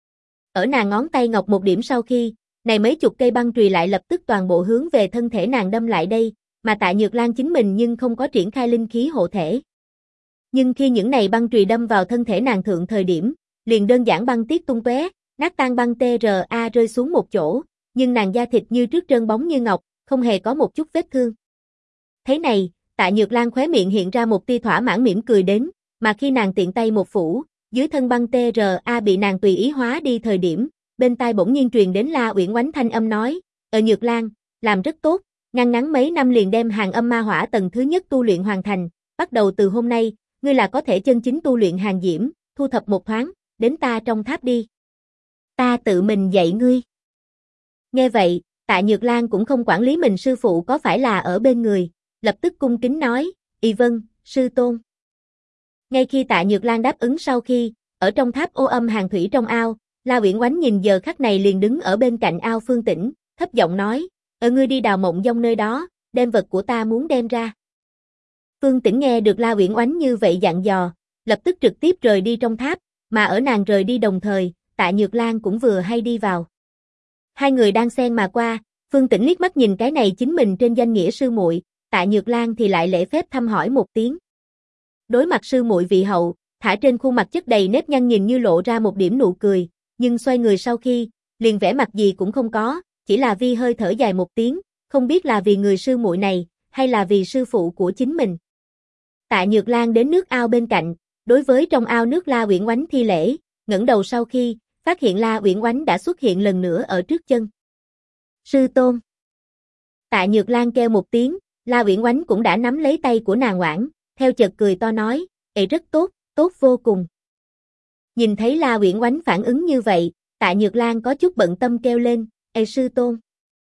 [SPEAKER 1] Ở nàng ngón tay ngọc một điểm sau khi, này mấy chục cây băng chùy lại lập tức toàn bộ hướng về thân thể nàng đâm lại đây, mà Tạ Nhược Lan chính mình nhưng không có triển khai linh khí hộ thể. Nhưng khi những này băng chùy đâm vào thân thể nàng thượng thời điểm, liền đơn giản băng tiết tung tóe, nát tan băng TRA rơi xuống một chỗ, nhưng nàng da thịt như trước trơn bóng như ngọc, không hề có một chút vết thương. Thế này, Tạ Nhược Lan khóe miệng hiện ra một tia thỏa mãn mỉm cười đến, mà khi nàng tiện tay một phủ, dưới thân băng TRA bị nàng tùy ý hóa đi thời điểm, bên tai bỗng nhiên truyền đến La Uyển Oánh thanh âm nói, Nhược Lan, làm rất tốt, ngăn ngắn mấy năm liền đem hàng âm ma hỏa tầng thứ nhất tu luyện hoàn thành, bắt đầu từ hôm nay, ngươi là có thể chân chính tu luyện hàng diễm, thu thập một thoáng, đến ta trong tháp đi. Ta tự mình dạy ngươi. Nghe vậy, Tạ Nhược Lan cũng không quản lý mình sư phụ có phải là ở bên người, lập tức cung kính nói, vâng, sư tôn. Ngay khi Tạ Nhược Lan đáp ứng sau khi, ở trong tháp ô âm hàng thủy trong ao, La Uyển Oánh nhìn giờ khắc này liền đứng ở bên cạnh ao Phương Tĩnh, thấp giọng nói, ngươi đi Đào Mộng Dông nơi đó, đem vật của ta muốn đem ra. Phương Tĩnh nghe được La Uyển Oánh như vậy dặn dò, lập tức trực tiếp rời đi trong tháp, mà ở nàng rời đi đồng thời, Tạ Nhược Lan cũng vừa hay đi vào. Hai người đang xen mà qua, Phương Tĩnh liếc mắt nhìn cái này chính mình trên danh nghĩa sư muội, Tạ Nhược Lan thì lại lễ phép thăm hỏi một tiếng. Đối mặt sư muội vị hậu, thả trên khuôn mặt chất đầy nếp nhăn nhìn như lộ ra một điểm nụ cười, nhưng xoay người sau khi, liền vẻ mặt gì cũng không có, chỉ là vi hơi thở dài một tiếng, không biết là vì người sư muội này, hay là vì sư phụ của chính mình. Tạ Nhược Lan đến nước ao bên cạnh, đối với trong ao nước La Uyển Oánh thi lễ, ngẩng đầu sau khi, phát hiện La Uyển Oánh đã xuất hiện lần nữa ở trước chân. Sư tôn. Tạ Nhược Lan kêu một tiếng, La Uyển Oánh cũng đã nắm lấy tay của nàng Oản, theo chợt cười to nói, rất tốt, tốt vô cùng. Nhìn thấy La Uyển Oánh phản ứng như vậy, Tạ Nhược Lan có chút bận tâm kêu lên, sư tôn.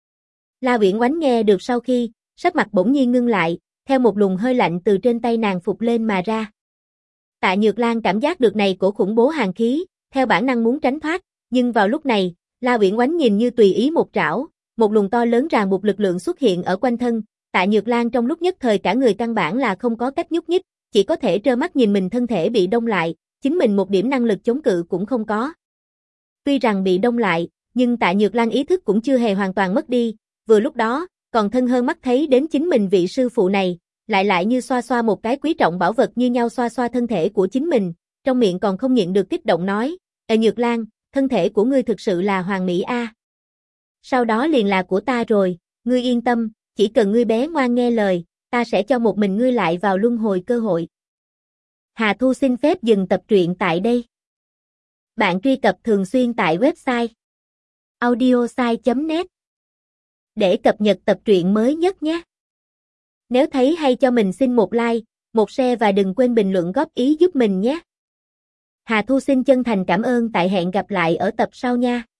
[SPEAKER 1] La Uyển Oánh nghe được sau khi, sắc mặt bỗng nhiên ngưng lại, theo một luồng hơi lạnh từ trên tay nàng phục lên mà ra. Tạ Nhược Lan cảm giác được này cổ khủng bố hàn khí, theo bản năng muốn tránh thoát, nhưng vào lúc này, La Uyển Oánh nhìn như tùy ý một trảo, một luồng to lớn ràng buộc lực lượng xuất hiện ở quanh thân, Tạ Nhược Lan trong lúc nhất thời cả người căn bản là không có cách nhúc nhích, chỉ có thể trơ mắt nhìn mình thân thể bị đông lại, chính mình một điểm năng lực chống cự cũng không có. Tuy rằng bị đông lại, nhưng Tạ Nhược Lan ý thức cũng chưa hề hoàn toàn mất đi, vừa lúc đó, còn thân hơn mắt thấy đến chính mình vị sư phụ này, lại như xoa xoa một cái quý trọng bảo vật như nhau xoa xoa thân thể của chính mình, trong miệng còn không nhịn được kích động nói, Nhược Lan, thân thể của ngươi thực sự là hoàn mỹ a. Sau đó liền là của ta rồi, ngươi yên tâm, chỉ cần ngươi bé ngoan nghe lời, ta sẽ cho một mình ngươi lại vào luân hồi cơ hội. Hà Thu xin phép dừng tập truyện tại đây. Bạn truy cập thường xuyên tại website audiosai.net để cập nhật tập truyện mới nhất nhé. Nếu thấy hay cho mình xin một like, một share và đừng quên bình luận góp ý giúp mình nhé. Hà Thu xin chân thành cảm ơn, tại hẹn gặp lại ở tập sau nha.